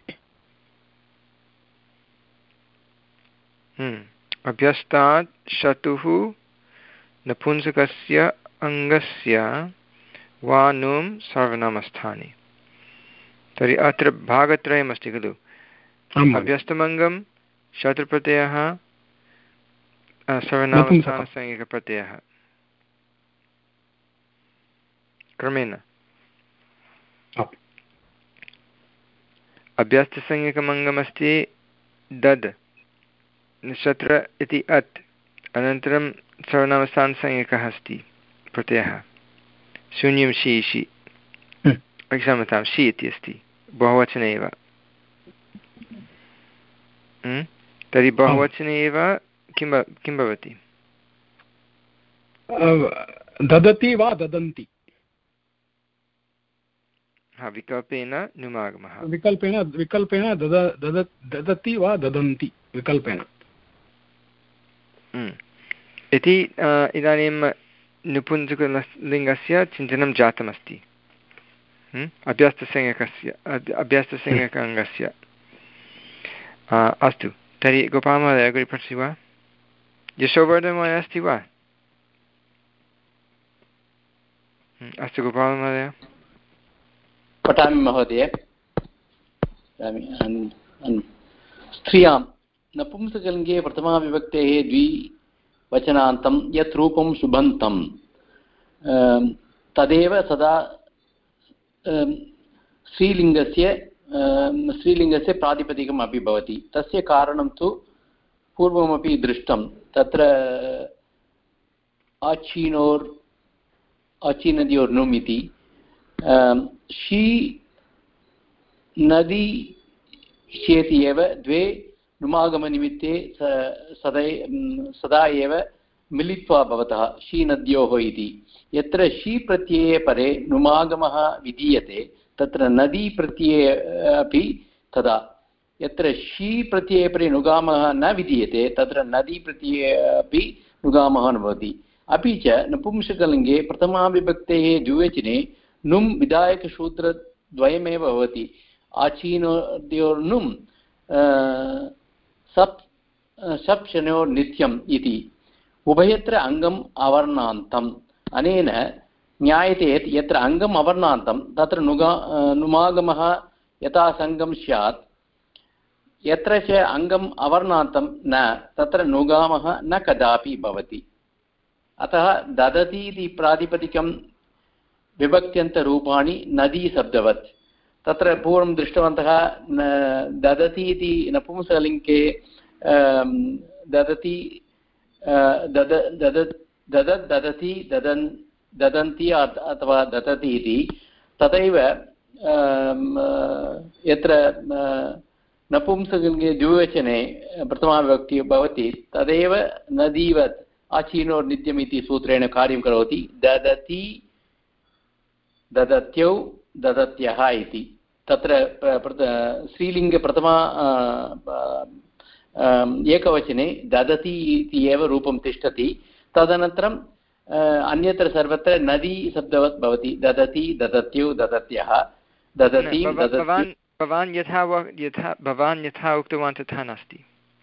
अभ्यस्तात् शतुः नपुंसकस्य अङ्गस्य वा नुं सर्वनामस्थाने। तर्हि अत्र भागत्रयमस्ति खलु। अभ्यस्तमङ्गं शत्रुप्रत्ययः सर्वनामस्थानसंज्ञकप्रत्ययः क्रमेण। अभ्यस्तसंज्ञकमङ्गमस्ति दद्, शत्र इति अत्, अनन्तरं सर्वनामस्थानसंज्ञकः अस्ति प्रत्ययः शून्यं शी शी क्षम्यतां शी इति अस्ति बहुवचने एव। तर्हि बहुवचने एव किं किं भवति? ददति वा ददन्ति। हा, विकल्पेन नुमागमः। विकल्पेन विकल्पेन दद दद ददति वा ददन्ति विकल्पेन इति इदानीं नपुंसकलिङ्गस्य चिन्तनं जातमस्ति अभ्यस्तसंज्ञकस्य अभ्यस्तसंज्ञकाङ्गस्य। अस्तु, तर्हि गोपालमहोदय अग्रे पठसि वा? यशोवर्धनमहोदय अस्ति वा? अस्तु, गोपालमहोदय पठामि महोदय। स्त्रियां नपुंसकलिङ्गे प्रथमाविभक्तेः द्विवचनान्तं यत् रूपं सुबन्तं तदेव सदा स्त्रीलिङ्गस्य स्त्रीलिङ्गस्य प्रातिपदिकम् अपि भवति। तस्य कारणं तु पूर्वमपि दृष्टं। तत्र आचीनोर् आचीनद्योर्नुम् इति शी नदी चेति एव द्वे नुमागमनिमित्ते सदा सदा एव मिलित्वा भवतः शीनद्योः इति। यत्र शी प्रत्यये परे नुमागमः विधीयते तत्र नदी प्रत्यये अपि तदा। यत्र शी प्रत्यये परे नुगामः न विधीयते तत्र नदी प्रत्यये अपि नुगामः न भवति। अपि च नपुंसकलिङ्गे प्रथमाविभक्तेः द्विवचने नुम् विधायकसूत्रद्वयमेव भवति। आचीनोर्नुम् सप् सप्शनोर्नित्यम् इति। उभयत्र अङ्गम् अवर्णान्तम्। अनेन ज्ञायते यत्र अङ्गम् अवर्णान्तं तत्र नुगा नुमागमः यथा सङ्गं स्यात्, यत्र च अङ्गम् अवर्णान्तं न तत्र नुगामः न कदापि भवति। अतः ददति इति प्रातिपदिकं विभक्त्यन्तरूपाणि नदी शब्दवत्। तत्र पूर्वं दृष्टवन्तः ददति इति नपुंसकलिङ्गे ददति दद दद ददत् ददति ददन् ददन्ति अथवा ददति इति। तथैव यत्र नपुंसकलिङ्गे द्विवचने प्रथमाविभक्तिः भवति तदेव नदीवत् आचीनोर्नित्यम् इति सूत्रेण कार्यं करोति। ददति ददत्यौ ददत्यः इति। तत्र स्त्रीलिङ्गे प्रथमा एकवचने ददति इति एव रूपं तिष्ठति। तदनन्तरं अन्यत्र सर्वत्र नदी शब्दवत् भवति। ददति ददत्यौ ददत्यः ददति भवान् भवान् यथा यथा भवान् यथा उक्तवान् तथा नास्ति,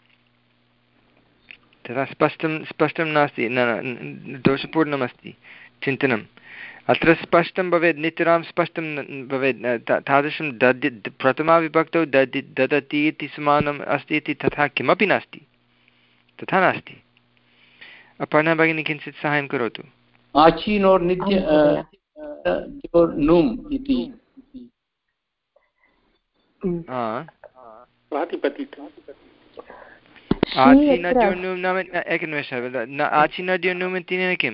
तथा स्पष्टं स्पष्टं नास्ति, न दोषपूर्णमस्ति चिन्तनम्। अत्र स्पष्टं भवेत्, नितरां स्पष्टं भवेत्। तादृशं ददि प्रथमाविभक्तौ ददि ददति इति समानम् अस्ति इति तथा किमपि नास्ति, तथा नास्ति। अपर्णा भगिनी किञ्चित् साहाय्यं करोतु। आचीनोर्नित्य नुम् इति आचीनद्योनुं नाम एकनिमेषः, आचीनद्योनुम् इत्यनेन किम्?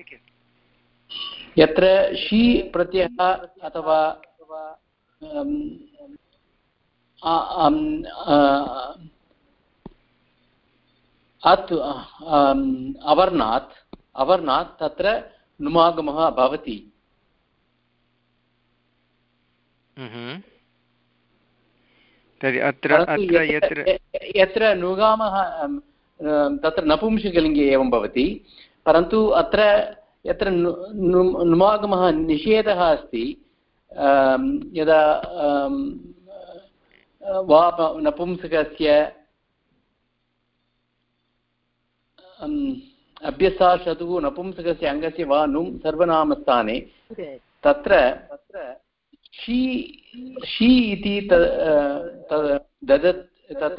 यत्र शी प्रत्ययः अथवा अत् अवर्णात् अवर्णात् तत्र नुमागमः भवति। तर्हि अत्र अत्र यत्र यत्र नुगामः तत्र नपुंसकलिङ्गे एवं भवति, परन्तु अत्र यत्र नुमागमः निषेधः अस्ति, यदा वा नपुंसकस्य अभ्यस्ताशतुः नपुंसकस्य अङ्गस्य वा नुम् सर्वनामस्थाने तत्र शी शी इति ददत् तत्र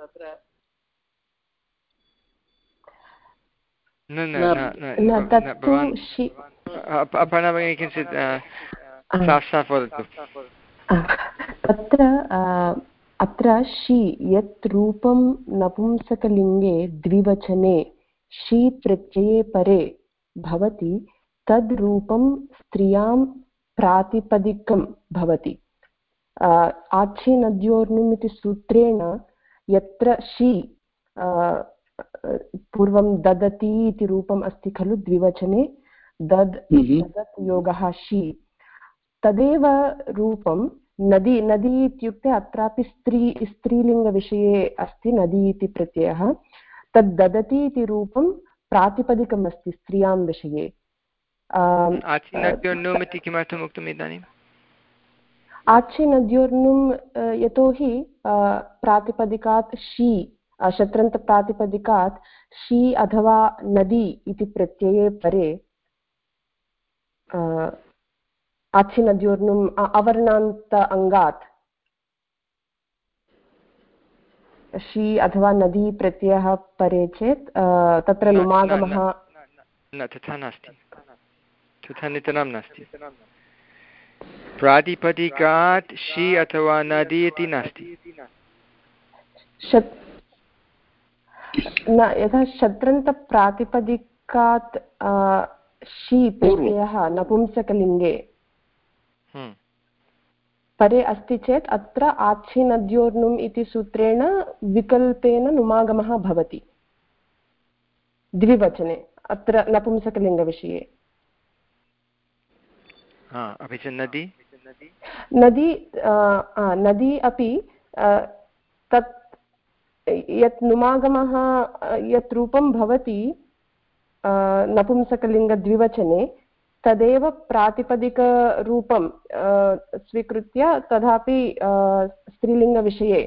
अपर्णा भगिनी किञ्चित् साक्षात् वदतु। तत्र अत्र शी यत् रूपं नपुंसकलिङ्गे द्विवचने शी प्रत्यये परे भवति तद् रूपं स्त्रियां प्रातिपदिकं भवति। आच्छिनद्योर्नुम् इति सूत्रेण यत्र शी पूर्वं ददति इति रूपम् अस्ति खलु द्विवचने, दद् ददत् योगः शी, तदेव रूपं नदी नदी इत्युक्ते अत्रापि स्त्री स्त्रीलिङ्गविषये अस्ति नदी इति प्रत्ययः। तद् ददति इति रूपं प्रातिपदिकम् अस्ति स्त्रियां विषये। आच्छिनद्योर्नुम् इति किमर्थम् उक्तम् इदानीम्? आच्छिनद्योर्नुम् यतोहि प्रातिपदिकात् शी शत्रन्तप्रातिपदिकात् शी अथवा नदी इति प्रत्यये परे आच्छिनद्योर्नुम् अवर्णान्त अङ्गात् शी अथवा नदी प्रत्ययः परे चेत् तत्र नुमागमः न, तथा नास्ति, तथा नितरां नास्ति। प्रातिपदिकात् शी अथवा नदी इति नास्ति। न, यथा शत्रन्तप्रातिपदिकात् शी प्रत्ययः नपुंसकलिङ्गे परे अस्ति चेत् अत्र आच्छिनद्योर्नुम् इति सूत्रेण विकल्पेन नुमागमः भवति द्विवचने अत्र नपुंसकलिङ्गविषये। अपि च नदी नदी नदी अपि तत् यत् नुमागमः यत् रूपं भवति नपुंसकलिङ्गद्विवचने तदेव प्रातिपदिकरूपं स्वीकृत्य तथापि स्त्रीलिङ्गविषये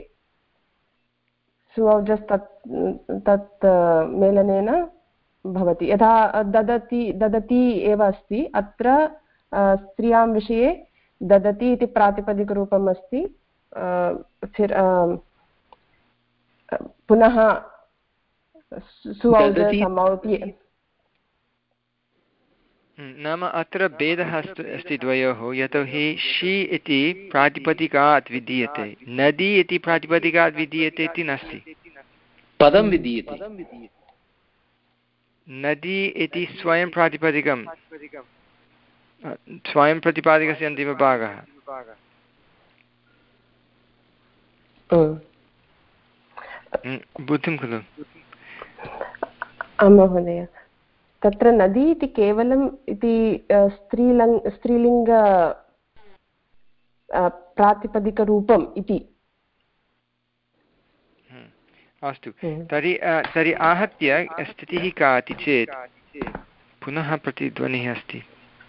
सुऔजस् तत् तत् मेलनेन भवति। यथा ददति ददति एव अस्ति, अत्र स्त्रियां विषये ददति इति प्रातिपदिकरूपम् अस्ति, पुनः सुऔजस् अमौटि। नाम अत्र भेदः अस्ति द्वयोः, यतोहि शी इति प्रातिपदिकात् विधीयते, नदी इति प्रातिपदिकात् विधीयते इति नास्ति, पदं विधीयते। नदी इति स्वयं प्रातिपदिकं, स्वयं प्रतिपादिकस्य अन्तिमभागः। बुद्धिं खलु महोदय, तत्र नदी इति केवलम् इति स्त्रीलिङ्ग स्त्रीलिङ्ग प्रातिपदिकरूपम् इति। अस्तु, तर्हि तर्हि आहत्य स्थितिः का इति चेत् पुनः प्रतिध्वनिः अस्ति।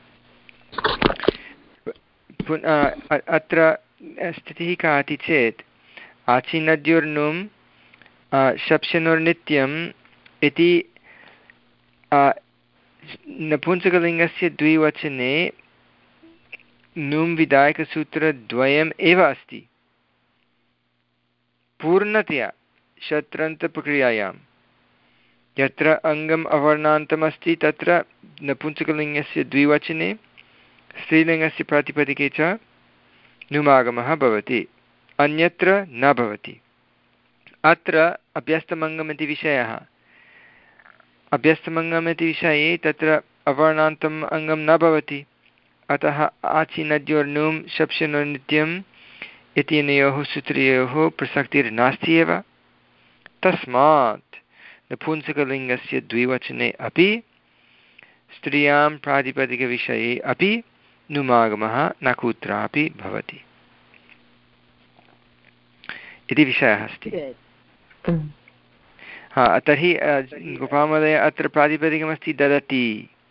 अत्र स्थितिः का इति चेत् आचिनद्योर्नुं शप्शनुर्नित्यम् इति नपुंसकलिङ्गस्य द्विवचने नुं विधायकसूत्रद्वयम् एव अस्ति पूर्णतया शत्रन्तप्रक्रियायां। यत्र अङ्गम् अवर्णान्तमस्ति तत्र नपुंसकलिङ्गस्य द्विवचने स्त्रीलिङ्गस्य प्रातिपदिके च नुमागमः भवति, अन्यत्र न भवति। अत्र अभ्यस्तमङ्गम् इति विषयः, अभ्यस्तमङ्गम् इति विषये तत्र अवर्णान्तम् अङ्गं न भवति, अतः आचिनद्योर्नुं शप्शनुर्नित्यम् इत्यनयोः सूत्रयोः प्रसक्तिर्नास्ति एव। तस्मात् नपुंसकलिङ्गस्य द्विवचने अपि स्त्रियां प्रातिपदिकविषये अपि नुमागमः न कुत्रापि भवति इति विषयः अस्ति। हा, तर्हि गोपालमहोदय अत्र प्रातिपदिकमस्ति ददति,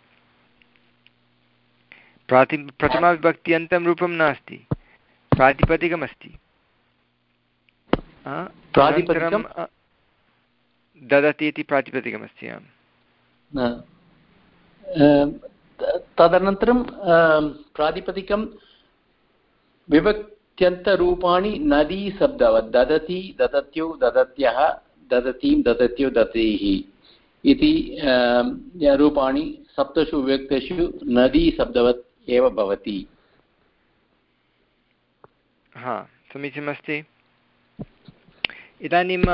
प्राति प्रथमाविभक्त्यन्तं रूपं नास्ति, प्रातिपदिकमस्ति। प्रातिपदिकं ददति इति प्रातिपदिकमस्ति। आम्, तदनन्तरं प्रातिपदिकं विभक्त्यन्तरूपाणि नदी शब्दवत् ददति ददत्यौ ददत्यः ददतीं ददत्यो दतीः इति रूपाणि सप्तसु विभक्तेषु नदी शब्दवत् एव भवति। हा, समीचीनमस्ति। इदानीं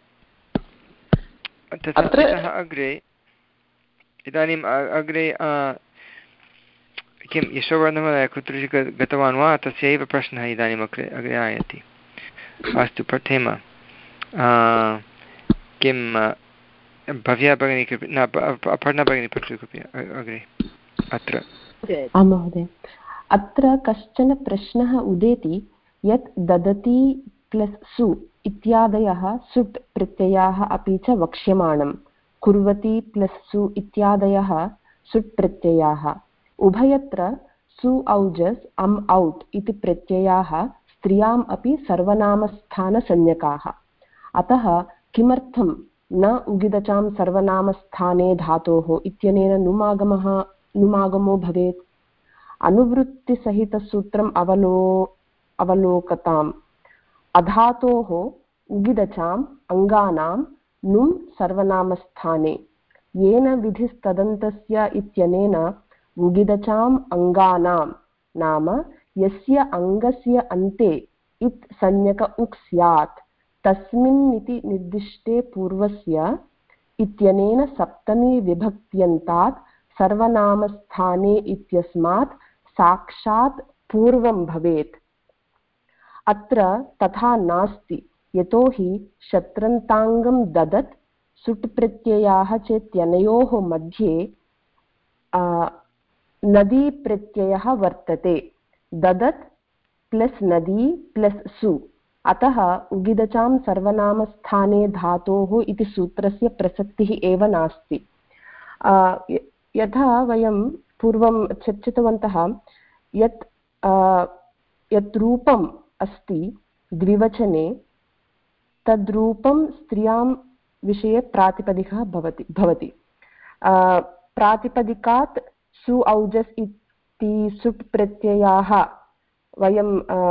ततः अग्रे इदानीम् अग्रे किं यशोवर्धनमहोदय कुत्रचित् गतवान् वा? तस्यैव प्रश्नः इदानीम् अग्रे अग्रे आयाति। अस्तु, पठेम। किं भव्या भगिनी कृपया न अपर्णा भगिनी पठतु कृपया अग्रे। अत्र आं महोदय, अत्र कश्चन प्रश्नः उदेति यत् ददति प्लस् सु इत्यादयः सुट् प्रत्ययाः अपि च वक्ष्यमाणं, कुर्वति प्लस् सु इत्यादयः सुट् प्रत्ययाः, उभयत्र सु औजस् अम् औट् इति प्रत्ययाः स्त्रियाम् अपि सर्वनामस्थानसंज्ञकाः। अतः किमर्थं न उगिदचां सर्वनामस्थाने धातोः इत्यनेन नुमागमः नुमागमो भवेत्? अनुवृत्तिसहितसूत्रम् अवलो अवलोकताम्। अधातोः उगिदचाम् अङ्गानां नुं सर्वनामस्थाने येन विधिस्तदन्तस्य इत्यनेन उगिदचाम् अङ्गानां नाम यस्य अङ्गस्य अन्ते इत् संज्ञक उक् स्यात् तस्मिन् इति निर्दिष्टे पूर्वस्य इत्यनेन सप्तमी विभक्त्यन्तात् सर्वनामस्थाने इत्यस्मात् साक्षात् पूर्वं भवेत्। अत्र तथा नास्ति, यतोहि शत्रन्ताङ्गं ददत् सुट् प्रत्ययाः चेत्यनयोः मध्ये नदी प्रत्ययः वर्तते। ददत् प्लस् नदी प्लस् सु, अतः उगिदचां सर्वनामस्थाने धातोः इति सूत्रस्य प्रसक्तिः एव नास्ति। यथा वयं पूर्वं चर्चितवन्तः, यत् यत् रूपम् अस्ति द्विवचने तद्रूपं स्त्रियां विषये प्रातिपदिकः भवति भवति प्रातिपदिकात् सु औजस् इति सुट् प्रत्ययाः वयं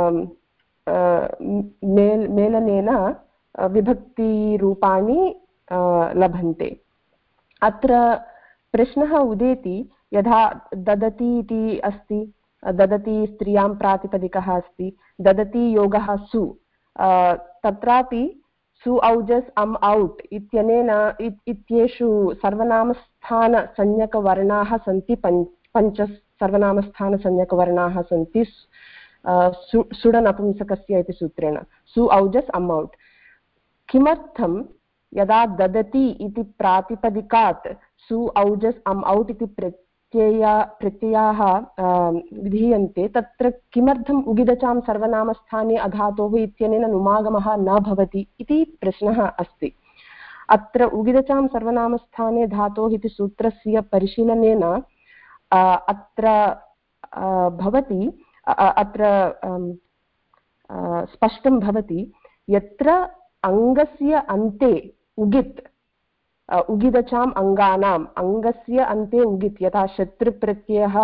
मेल मेलनेन विभक्तिरूपाणि लभन्ते। अत्र प्रश्नः उदेति, यथा ददति इति अस्ति, ददति स्त्रियां प्रातिपदिकः अस्ति, ददति योगः सु, तत्रापि सु औजस् अम् औट् इत्यनेन इत्येषु सर्वनामस्थानसंज्ञकवर्णाः सन्ति। पञ्च पञ्च सर्वनामस्थानसंज्ञकवर्णाः सन्ति सुडनपुंसकस्य इति सूत्रेण, सु औजस् अम् औट्। किमर्थं यदा ददति इति प्रातिपदिकात् सु औजस् अम् औट् इति प्रत्यया प्रत्ययाः विधीयन्ते, तत्र किमर्थम् उगिदचां सर्वनामस्थाने अधातोः इत्यनेन नुमागमः न भवति इति प्रश्नः अस्ति। अत्र उगिदचां सर्वनामस्थाने धातोः इति सूत्रस्य परिशीलनेन अत्र भवति अत्र स्पष्टं भवति, यत्र अङ्गस्य अन्ते उगित्, उगिदचाम् अङ्गानाम् अङ्गस्य अन्ते उगित्, यथा शत्रुप्रत्ययः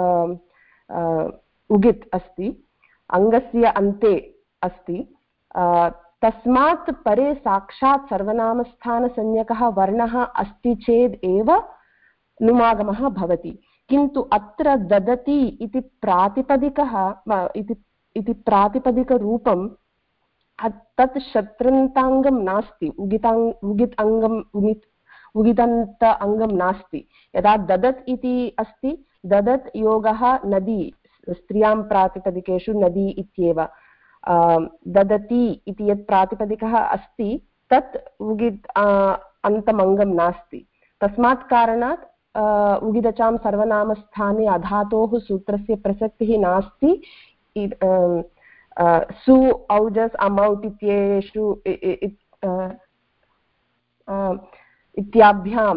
उगित् अस्ति, अङ्गस्य अन्ते अस्ति, तस्मात् परे साक्षात् सर्वनामस्थानसंज्ञकः वर्णः अस्ति चेत् एव नुमागमः भवति। किन्तु अत्र ददति इति प्रातिपदिकः इति प्रातिपदिकरूपं तत् शत्रन्ताङ्गं नास्ति, उगिताङ् उगित् अङ्गम् उगित् उगिदन्त अङ्गं नास्ति। यदा ददत् इति अस्ति, ददत् योगः नदी, स्त्रियां प्रातिपदिकेषु नदी इत्येव। ददति इति यत् प्रातिपदिकः अस्ति तत् उगित् अन्तमङ्गं नास्ति। तस्मात् कारणात् उगिदचां सर्वनामस्थाने अधातोः सूत्रस्य प्रसक्तिः नास्ति। सु औजस् अम् औट् इत्येषु इत्याभ्यां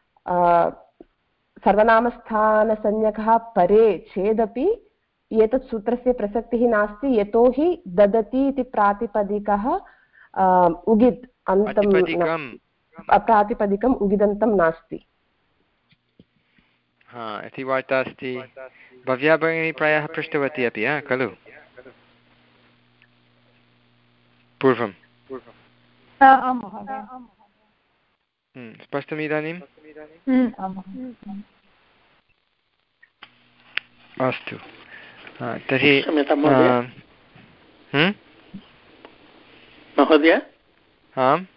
सर्वनामस्थानसंज्ञकः परे चेदपि एतत् सूत्रस्य प्रसक्तिः नास्ति, यतोहि ददति इति प्रातिपदिकः उगित् अन्तं प्रातिपदिकम् उगिदन्तं नास्ति। हा इति वार्ता अस्ति। भव्या भगिनी प्रायः पृष्टवती अपि खलु पूर्वं? स्पष्टम् इदानीम्? अस्तु, तर्हि महोदय, आम्,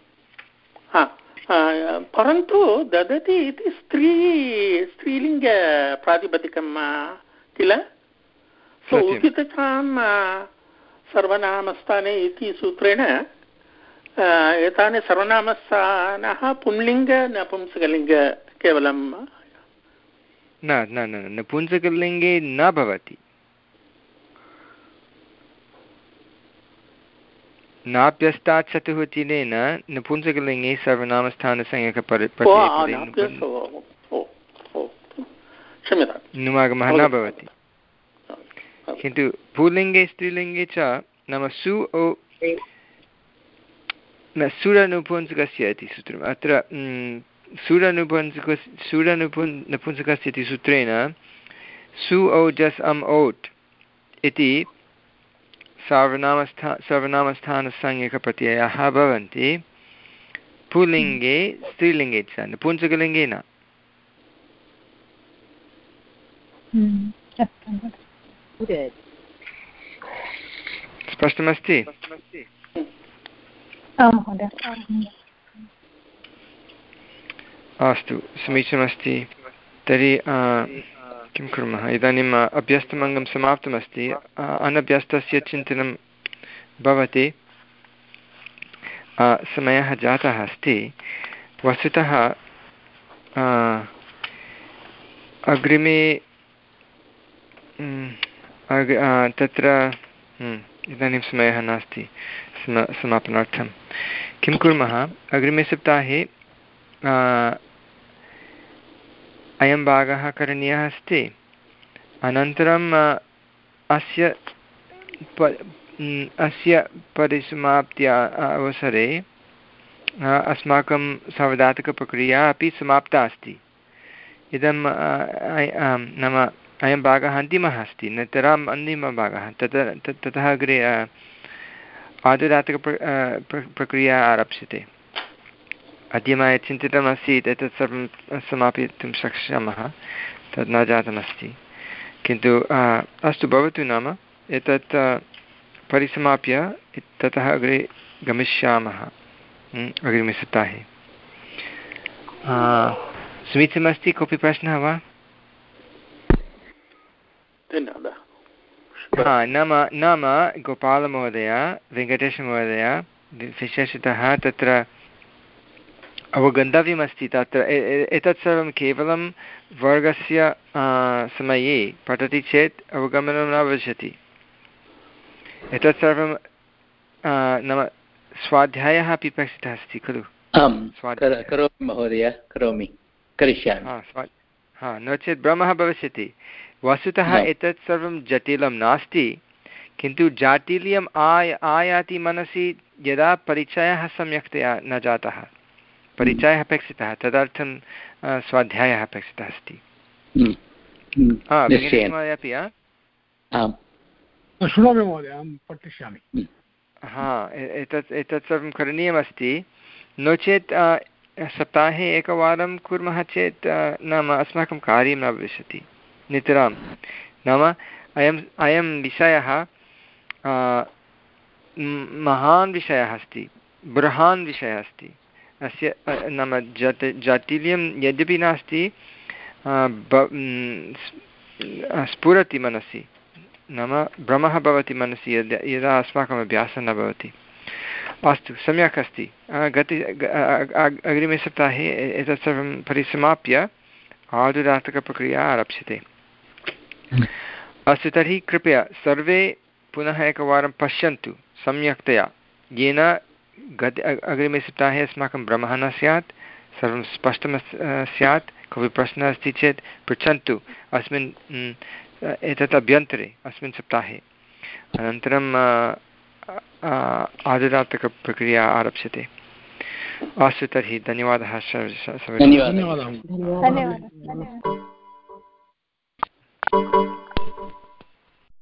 परन्तु ददति इति स्त्री स्त्रीलिङ्ग प्रातिपदिकं किल? उगिदचां सर्वनामस्थाने इति सूत्रेण एतानि सर्वनामस्थानः पुंलिङ्ग नपुंसकलिङ्ग केवलं न न न नपुंसकलिङ्गे न भवति। नाप्यस्तात् चतुः चिनेन नपुंसकलिङ्गे सर्वनामस्थानसंज्ञकनुमागमः न भवति। किन्तु पुल्लिङ्गे स्त्रीलिङ्गे च नाम सु ओ न सुरनुपुंसकस्य इति सूत्रम्। अत्र सुरनुपुंसक सुरनुपुन् नपुंसकस्य इति सूत्रेण सु औजस् अम् औट् इति सर्वनामस्था सर्वनामस्थानसंज्ञकप्रत्ययाः भवन्ति पुल्लिङ्गे स्त्रीलिङ्गे च, नपुंसकलिङ्गे न। स्पष्टमस्ति? अस्तु, समीचीनमस्ति। तर्हि किं कुर्मः इदानीम् अभ्यस्तमङ्गं समाप्तमस्ति अनभ्यस्तस्य चिन्तनं भवति समयः जातः अस्ति वस्तुतः अग्रिमे तत्र इदानीं समयः नास्ति सम समापनार्थं किं कुर्मः अग्रिमे सप्ताहे अयं भागः करणीयः अस्ति अनन्तरम् अस्य प अस्य परिसमाप्त्या अवसरे अस्माकं सावधातकप्रक्रिया अपि समाप्ता अस्ति इदं नाम अयं भागः अन्तिमः अस्ति अनन्तरम् अन्तिमभागः ततः ततः अग्रे आदुदातक प्रक्रिया आरप्स्यते अद्य मया चिन्तितमासीत् एतत् सर्वं समापयितुं शक्ष्यामः तद् न जातमस्ति किन्तु अस्तु भवतु नाम एतत् परिसमाप्य ततः अग्रे गमिष्यामः अग्रिमे सप्ताहे समीचीनमस्ति कोऽपि प्रश्नः वा धन्यवादः हा नाम नाम गोपालमहोदय वेङ्कटेशमहोदय विशेषतः तत्र अवगन्तव्यमस्ति तत्र एतत् सर्वं केवलं वर्गस्य समये पठति चेत् अवगमनं न भविष्यति एतत् सर्वं नाम स्वाध्यायः अपि अपेक्षितः अस्ति खलु आं करोमि महोदय करोमि करिष्यामि हा नो चेत् भ्रमः भविष्यति वस्तुतः एतत् सर्वं जटिलं नास्ति किन्तु जाटिल्यम् आय आयाति मनसि यदा परिचयः सम्यक्तया न जातः परिचयः अपेक्षितः तदर्थं स्वाध्यायः अपेक्षितः अस्ति अपि शृणोमि महोदय अहं पठिष्यामि हा एतत् एतत् सर्वं करणीयमस्ति नो चेत् सप्ताहे एकवारं कुर्मः चेत् नाम अस्माकं कार्यं न भविष्यति नितरां नाम अयम् अयं विषयः महान् विषयः अस्ति बृहन् विषयः अस्ति अस्य नाम जट जाटिल्यं यद्यपि नास्ति स्फुरति मनसि नाम भ्रमः भवति मनसि यद् यदा अस्माकम् अभ्यासः न भवति अस्तु सम्यक् अस्ति गति अग्रिमे सप्ताहे एतत् सर्वं परिसमाप्य आदुदातकप्रक्रिया आरप्स्यते अस्तु तर्हि कृपया सर्वे पुनः एकवारं पश्यन्तु सम्यक्तया येन गत अग्रिमे सप्ताहे अस्माकं भ्रमः न स्यात् सर्वं स्पष्टं स्यात् कोऽपि प्रश्नः अस्ति चेत् पृच्छन्तु अस्मिन् एतत् अभ्यन्तरे अस्मिन् सप्ताहे अनन्तरं आदुदातकप्रक्रिया आरप्स्यते अस्तु तर्हि धन्यवादः धन्यवादः धन्यवादः